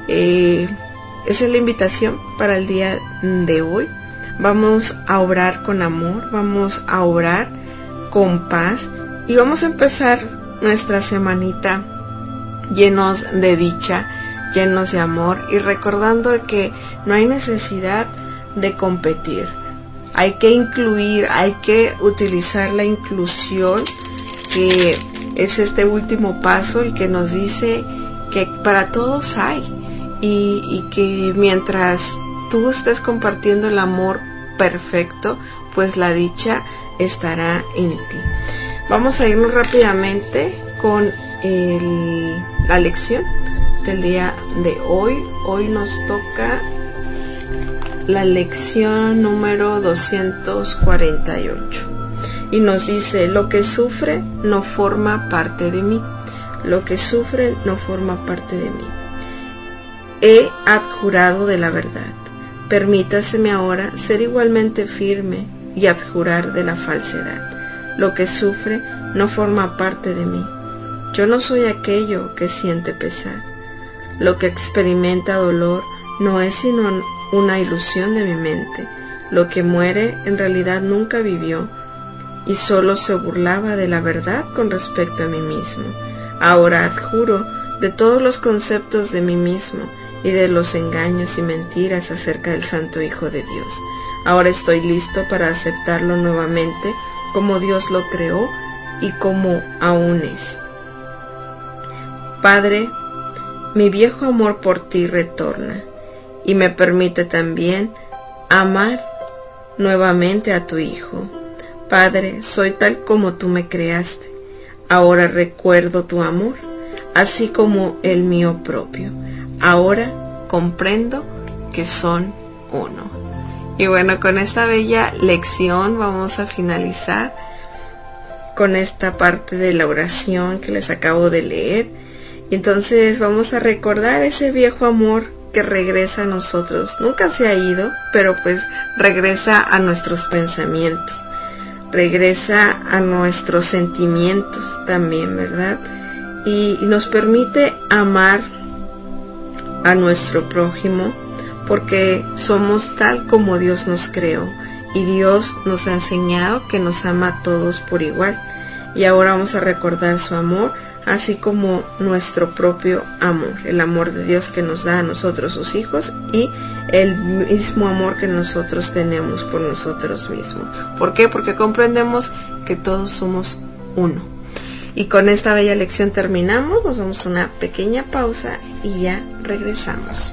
C: eh, esa es la invitación para el día de hoy. Vamos a obrar con amor, vamos a obrar con paz y vamos a empezar nuestra semanita llenos de dicha, llenos de amor y recordando que no hay necesidad de competir. Hay que incluir, hay que utilizar la inclusión, que es este último paso, el que nos dice que para todos hay, y, y que mientras tú estés compartiendo el amor perfecto, pues la dicha estará en ti. Vamos a irnos rápidamente con el, la lección del día de hoy. Hoy nos toca la lección número doscientos cuarenta y ocho y nos dice: lo que sufre no forma parte de mí, lo que sufre no forma parte de mí. He abjurado de la verdad, permítaseme ahora ser igualmente firme y abjurar de la falsedad. Lo que sufre no forma parte de mí, yo no soy aquello que siente pesar. Lo que experimenta dolor no es sino una ilusión de mi mente. Lo que muere en realidad nunca vivió y solo se burlaba de la verdad con respecto a mí mismo. Ahora adjuro de todos los conceptos de mí mismo y de los engaños y mentiras acerca del Santo Hijo de Dios. Ahora estoy listo para aceptarlo nuevamente como Dios lo creó y como aún es. Padre, mi viejo amor por ti retorna y me permite también amar nuevamente a tu Hijo. Padre, soy tal como tú me creaste. Ahora recuerdo tu amor, así como el mío propio. Ahora comprendo que son uno. Y bueno, con esta bella lección vamos a finalizar con esta parte de la oración que les acabo de leer. Y entonces vamos a recordar ese viejo amor que regresa a nosotros. Nunca se ha ido, pero pues regresa a nuestros pensamientos, regresa a nuestros sentimientos también, ¿verdad? Y nos permite amar a nuestro prójimo porque somos tal como Dios nos creó y Dios nos ha enseñado que nos ama a todos por igual. Y ahora vamos a recordar su amor, así como nuestro propio amor, el amor de Dios que nos da a nosotros sus hijos y el mismo amor que nosotros tenemos por nosotros mismos. ¿Por qué? Porque comprendemos que todos somos uno. Y con esta bella lección terminamos, nos damos una pequeña pausa y ya regresamos.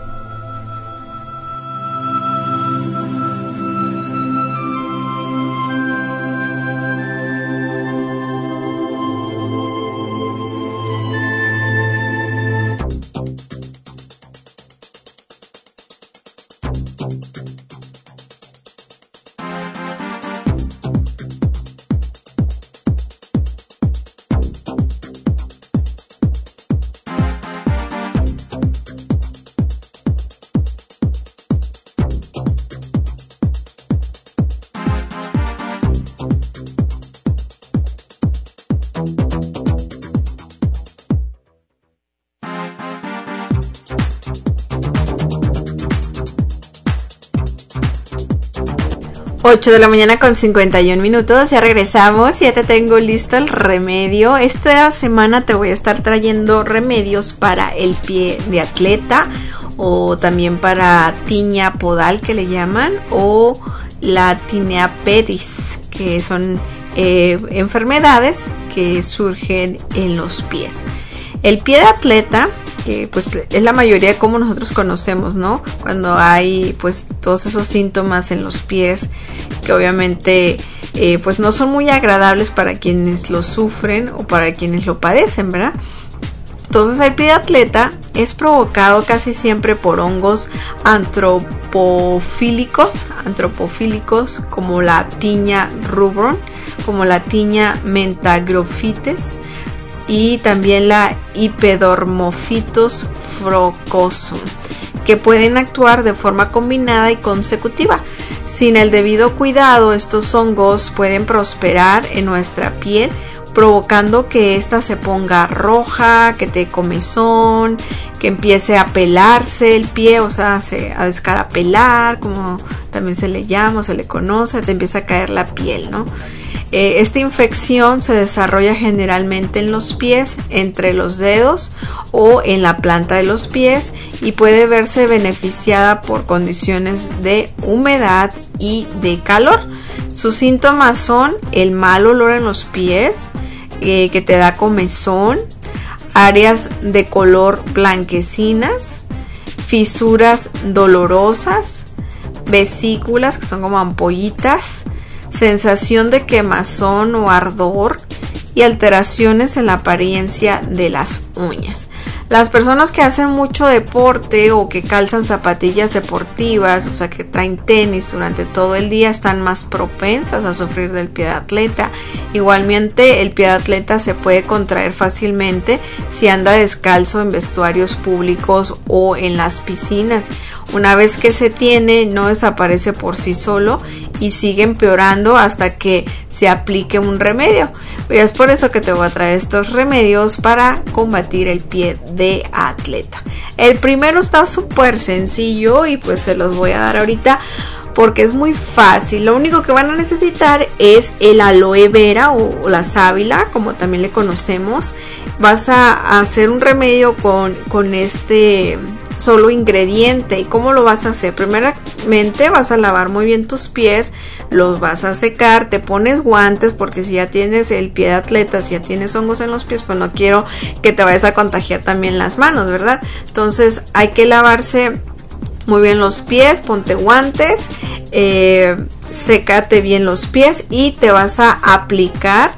C: ocho de la mañana con cincuenta y un minutos, ya regresamos, ya te tengo listo el remedio. Esta semana te voy a estar trayendo remedios para el pie de atleta o también para tiña podal que le llaman o la tinea pedis, que son eh, enfermedades que surgen en los pies. El pie de atleta, que pues es la mayoría de como nosotros conocemos, ¿no? Cuando hay pues todos esos síntomas en los pies que obviamente eh, pues no son muy agradables para quienes lo sufren o para quienes lo padecen, ¿verdad? Entonces el pie de atleta es provocado casi siempre por hongos antropofílicos, antropofílicos como la tiña rubrum, como la tiña mentagrophites y también la Hipedormophytos frocosum, que pueden actuar de forma combinada y consecutiva. Sin el debido cuidado, estos hongos pueden prosperar en nuestra piel, provocando que ésta se ponga roja, que te dé comezón, que empiece a pelarse el pie, o sea, a descarapelar, como también se le llama o se le conoce, te empieza a caer la piel, ¿no? Eh, esta infección se desarrolla generalmente en los pies, entre los dedos o en la planta de los pies y puede verse beneficiada por condiciones de humedad y de calor. Sus síntomas son el mal olor en los pies, eh, que te da comezón, áreas de color blanquecinas, fisuras dolorosas, vesículas que son como ampollitas, sensación de quemazón o ardor y alteraciones en la apariencia de las uñas. Las personas que hacen mucho deporte o que calzan zapatillas deportivas, o sea que traen tenis durante todo el día, están más propensas a sufrir del pie de atleta. Igualmente el pie de atleta se puede contraer fácilmente si anda descalzo en vestuarios públicos o en las piscinas. Una vez que se tiene, no desaparece por sí solo y sigue empeorando hasta que se aplique un remedio. Y es por eso que te voy a traer estos remedios para combatir el pie de atleta. El primero está súper sencillo y pues se los voy a dar ahorita porque es muy fácil. Lo único que van a necesitar es el aloe vera o la sábila, como también le conocemos. Vas a hacer un remedio con, con este solo ingrediente. ¿Y cómo lo vas a hacer? Primeramente vas a lavar muy bien tus pies, los vas a secar, te pones guantes porque si ya tienes el pie de atleta, si ya tienes hongos en los pies, pues no quiero que te vayas a contagiar también las manos, ¿verdad? Entonces hay que lavarse muy bien los pies, ponte guantes, eh, sécate bien los pies y te vas a aplicar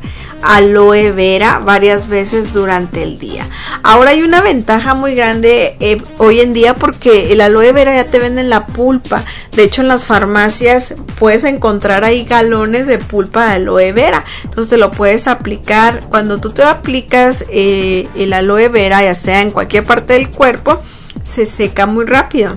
C: aloe vera varias veces durante el día. Ahora hay una ventaja muy grande eh, hoy en día porque el aloe vera ya te venden la pulpa. De hecho, en las farmacias puedes encontrar ahí galones de pulpa de aloe vera. Entonces te lo puedes aplicar. Cuando tú te aplicas eh, el aloe vera, ya sea en cualquier parte del cuerpo, se seca muy rápido.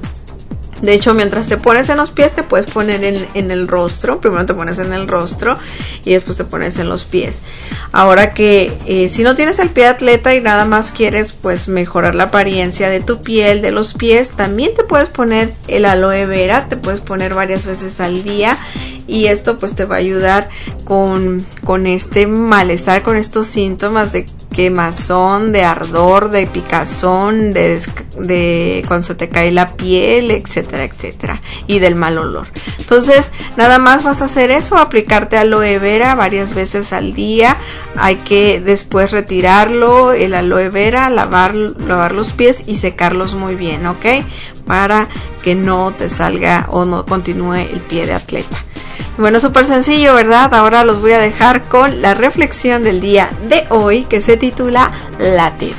C: De hecho, mientras te pones en los pies, te puedes poner en, en el rostro. Primero te pones en el rostro y después te pones en los pies. Ahora que eh, si no tienes el pie de atleta y nada más quieres pues mejorar la apariencia de tu piel, de los pies, también te puedes poner el aloe vera. Te puedes poner varias veces al día y esto pues te va a ayudar con, con este malestar, con estos síntomas de quemazón, de ardor, de picazón, de, de cuando se te cae la piel, etcétera, etcétera, y del mal olor. Entonces, nada más vas a hacer eso, aplicarte aloe vera varias veces al día. Hay que después retirarlo, el aloe vera, lavar, lavar los pies y secarlos muy bien, ¿ok? Para que no te salga o no continúe el pie de atleta. Bueno, súper sencillo, ¿verdad? Ahora los voy a dejar con la reflexión del día de hoy que se titula Latif.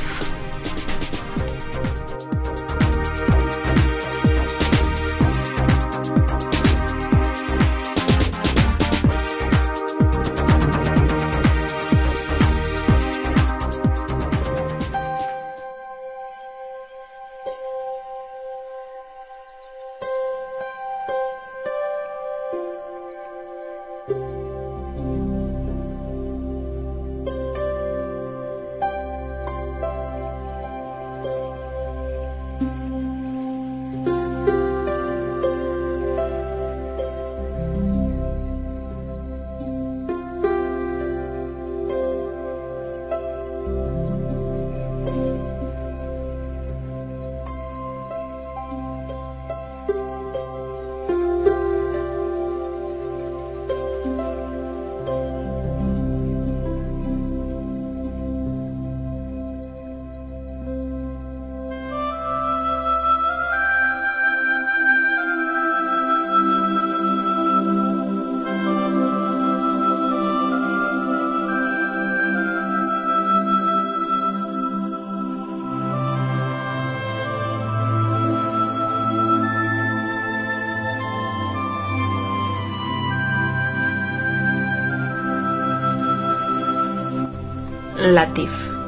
C: Latif.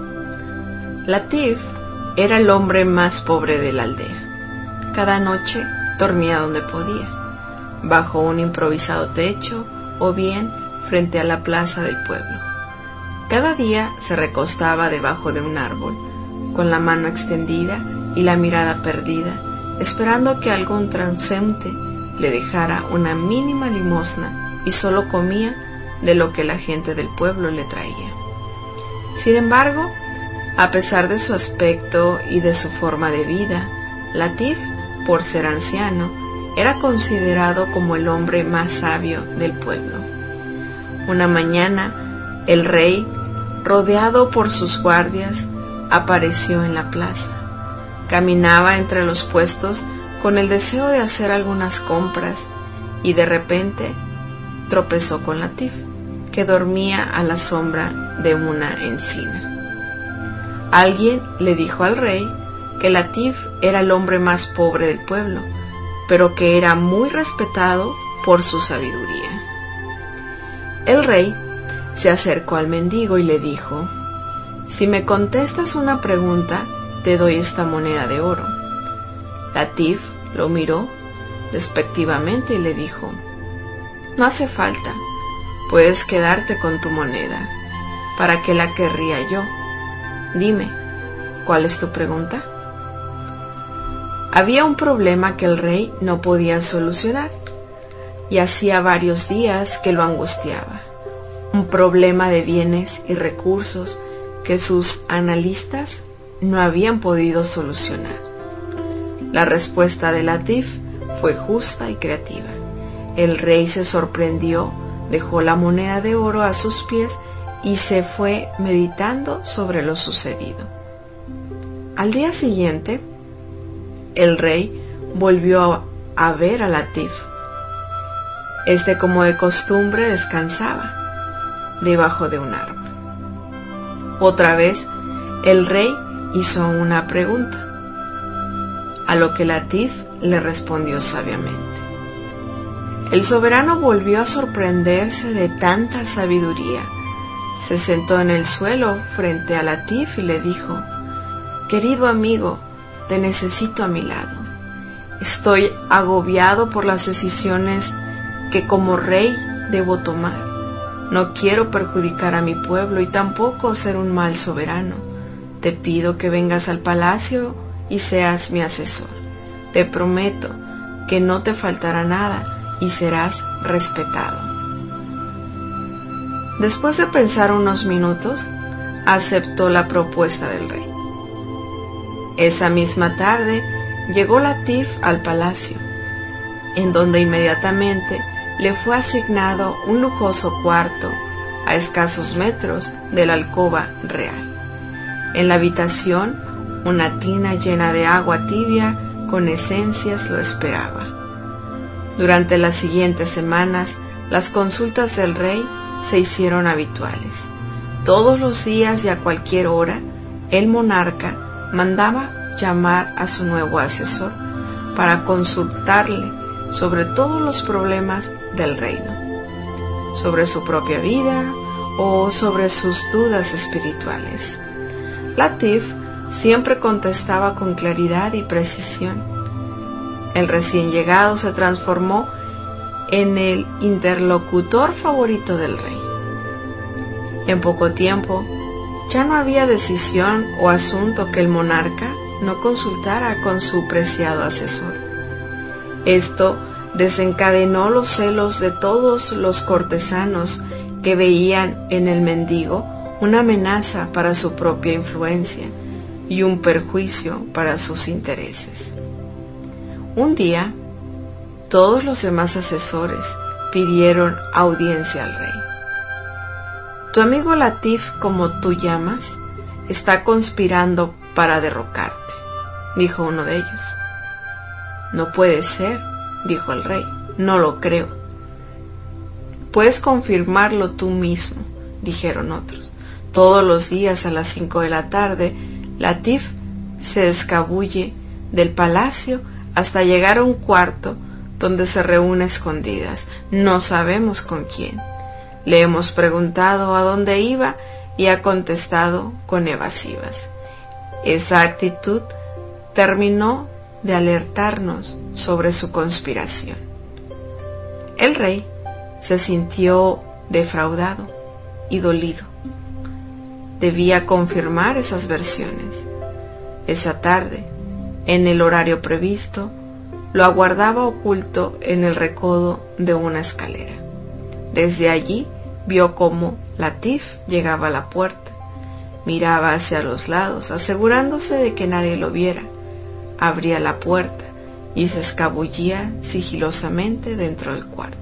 C: Latif era el hombre más pobre de la aldea. Cada noche dormía donde podía, bajo un improvisado techo o bien frente a la plaza del pueblo. Cada día se recostaba debajo de un árbol, con la mano extendida y la mirada perdida, esperando que algún transeúnte le dejara una mínima limosna y solo comía de lo que la gente del pueblo le traía. Sin embargo, a pesar de su aspecto y de su forma de vida, Latif, por ser anciano, era considerado como el hombre más sabio del pueblo. Una mañana, el rey, rodeado por sus guardias, apareció en la plaza. Caminaba entre los puestos con el deseo de hacer algunas compras y de repente tropezó con Latif, que dormía a la sombra de una encina. Alguien le dijo al rey que Latif era el hombre más pobre del pueblo, pero que era muy respetado por su sabiduría. El rey se acercó al mendigo y le dijo: «Si me contestas una pregunta, te doy esta moneda de oro». Latif lo miró despectivamente y le dijo: No hace falta. Puedes quedarte con tu moneda. ¿Para qué la querría yo? Dime, ¿cuál es tu pregunta? Había un problema que el rey no podía solucionar, y hacía varios días que lo angustiaba. Un problema de bienes y recursos que sus analistas no habían podido solucionar. La respuesta de Latif fue justa y creativa. El rey se sorprendió, dejó la moneda de oro a sus pies y se fue meditando sobre lo sucedido. Al día siguiente, el rey volvió a ver a Latif. Este, como de costumbre, descansaba debajo de un árbol. Otra vez, el rey hizo una pregunta, a lo que Latif le respondió sabiamente. El soberano volvió a sorprenderse de tanta sabiduría. Se sentó en el suelo frente a Latif y le dijo: «Querido amigo, te necesito a mi lado. Estoy agobiado por las decisiones que como rey debo tomar. No quiero perjudicar a mi pueblo y tampoco ser un mal soberano. Te pido que vengas al palacio y seas mi asesor. Te prometo que no te faltará nada y serás respetado». Después de pensar unos minutos, aceptó la propuesta del rey. Esa misma tarde llegó Latif al palacio, en donde inmediatamente le fue asignado un lujoso cuarto a escasos metros de la alcoba real. En la habitación, una tina llena de agua tibia con esencias lo esperaba. Durante las siguientes semanas, las consultas del rey se hicieron habituales. Todos los días y a cualquier hora, el monarca mandaba llamar a su nuevo asesor para consultarle sobre todos los problemas del reino, sobre su propia vida o sobre sus dudas espirituales. Latif siempre contestaba con claridad y precisión. El recién llegado se transformó en el interlocutor favorito del rey. En poco tiempo, ya no había decisión o asunto que el monarca no consultara con su preciado asesor. Esto desencadenó los celos de todos los cortesanos que veían en el mendigo una amenaza para su propia influencia y un perjuicio para sus intereses. Un día, todos los demás asesores pidieron audiencia al rey. «Tu amigo Latif, como tú llamas, está conspirando para derrocarte», dijo uno de ellos. «No puede ser», dijo el rey, «no lo creo». «Puedes confirmarlo tú mismo», dijeron otros. Todos los días a las cinco de la tarde, Latif se escabulle del palacio hasta llegar a un cuarto donde se reúne a escondidas. No sabemos con quién. Le hemos preguntado a dónde iba y ha contestado con evasivas. Esa actitud terminó de alertarnos sobre su conspiración. El rey se sintió defraudado y dolido. Debía confirmar esas versiones. Esa tarde, en el horario previsto, lo aguardaba oculto en el recodo de una escalera. Desde allí vio cómo Latif llegaba a la puerta. Miraba hacia los lados, asegurándose de que nadie lo viera. Abría la puerta y se escabullía sigilosamente dentro del cuarto.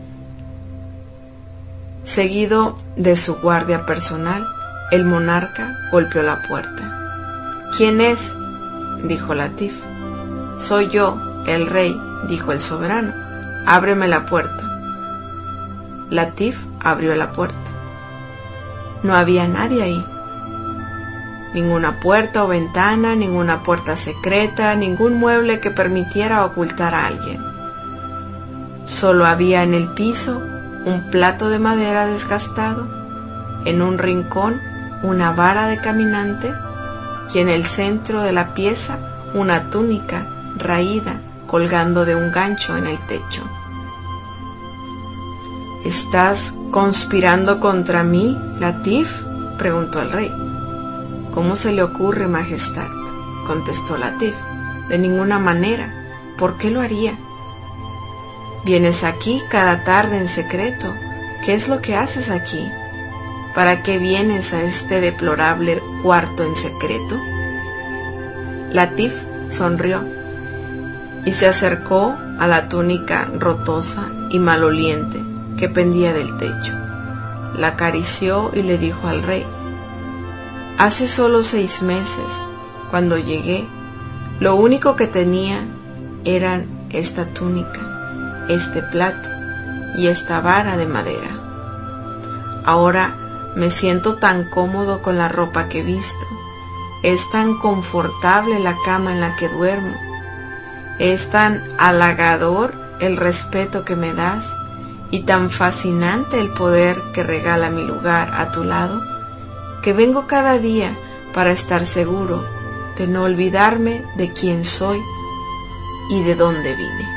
C: Seguido de su guardia personal, el monarca golpeó la puerta. «¿Quién es?», dijo Latif. «Soy yo, el rey», dijo el soberano. «Ábreme la puerta». Latif abrió la puerta. No había nadie ahí. Ninguna puerta o ventana, ninguna puerta secreta, ningún mueble que permitiera ocultar a alguien. Solo había en el piso un plato de madera desgastado, en un rincón una vara de caminante y en el centro de la pieza una túnica raída colgando de un gancho en el techo. ¿Estás conspirando contra mí, Latif?, preguntó el rey. ¿Cómo se le ocurre, Majestad?, contestó Latif. De ninguna manera. ¿Por qué lo haría? Vienes aquí cada tarde en secreto. ¿Qué es lo que haces aquí? ¿Para qué vienes a este deplorable cuarto en secreto? Latif sonrió y se acercó a la túnica rotosa y maloliente que pendía del techo. La acarició y le dijo al rey: hace solo seis meses, cuando llegué, lo único que tenía eran esta túnica, este plato y esta vara de madera. Ahora me siento tan cómodo con la ropa que visto. Es tan confortable la cama en la que duermo. Es tan halagador el respeto que me das y tan fascinante el poder que regala mi lugar a tu lado, que vengo cada día para estar seguro de no olvidarme de quién soy y de dónde vine.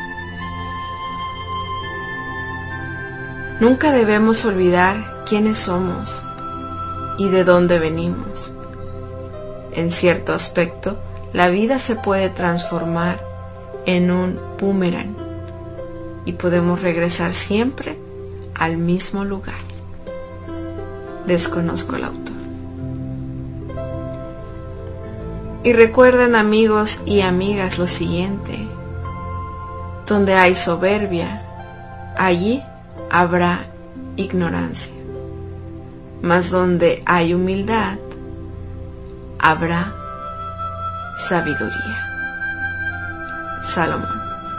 C: Nunca debemos olvidar quiénes somos y de dónde venimos. En cierto aspecto, la vida se puede transformar en un boomerang y podemos regresar siempre al mismo lugar. Desconozco el autor. Y recuerden, amigos y amigas, lo siguiente: donde hay soberbia, allí habrá ignorancia, mas donde hay humildad, habrá sabiduría. Salomón.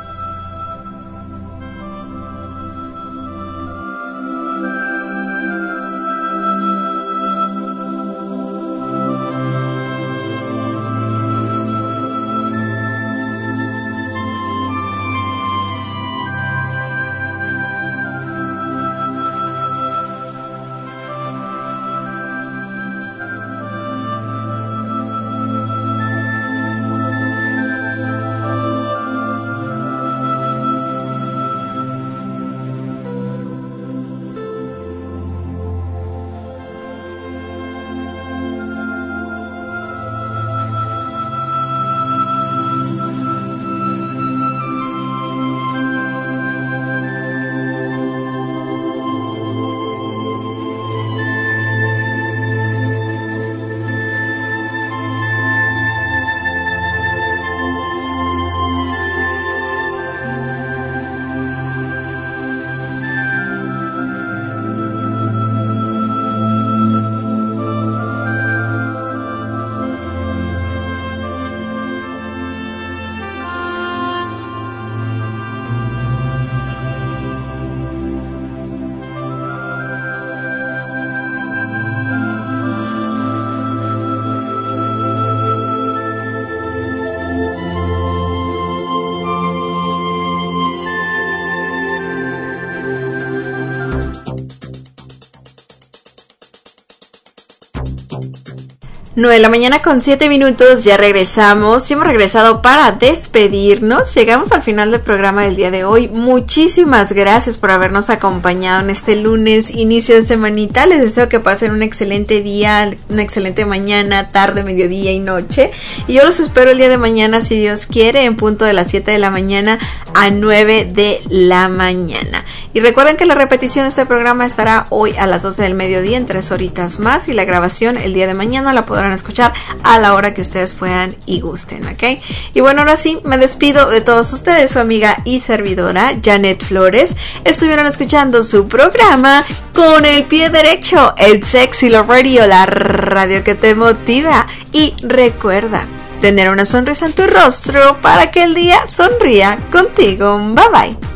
C: nueve de la mañana con siete minutos, ya regresamos y hemos regresado para despedirnos. Llegamos al final del programa del día de hoy. Muchísimas gracias por habernos acompañado en este lunes, inicio de semanita. Les deseo que pasen un excelente día, una excelente mañana, tarde, mediodía y noche. Y yo los espero el día de mañana, si Dios quiere, en punto de las siete de la mañana a nueve de la mañana. Y recuerden que la repetición de este programa estará hoy a las doce del mediodía, en tres horitas más, y la grabación el día de mañana la podrán escuchar a la hora que ustedes puedan y gusten, ¿ok? Y bueno, ahora sí, me despido de todos ustedes, su amiga y servidora Janet Flores. Estuvieron escuchando su programa Con el Pie Derecho, el Sexy Love Radio, la radio que te motiva. Y recuerda tener una sonrisa en tu rostro para que el día sonría contigo. Bye bye.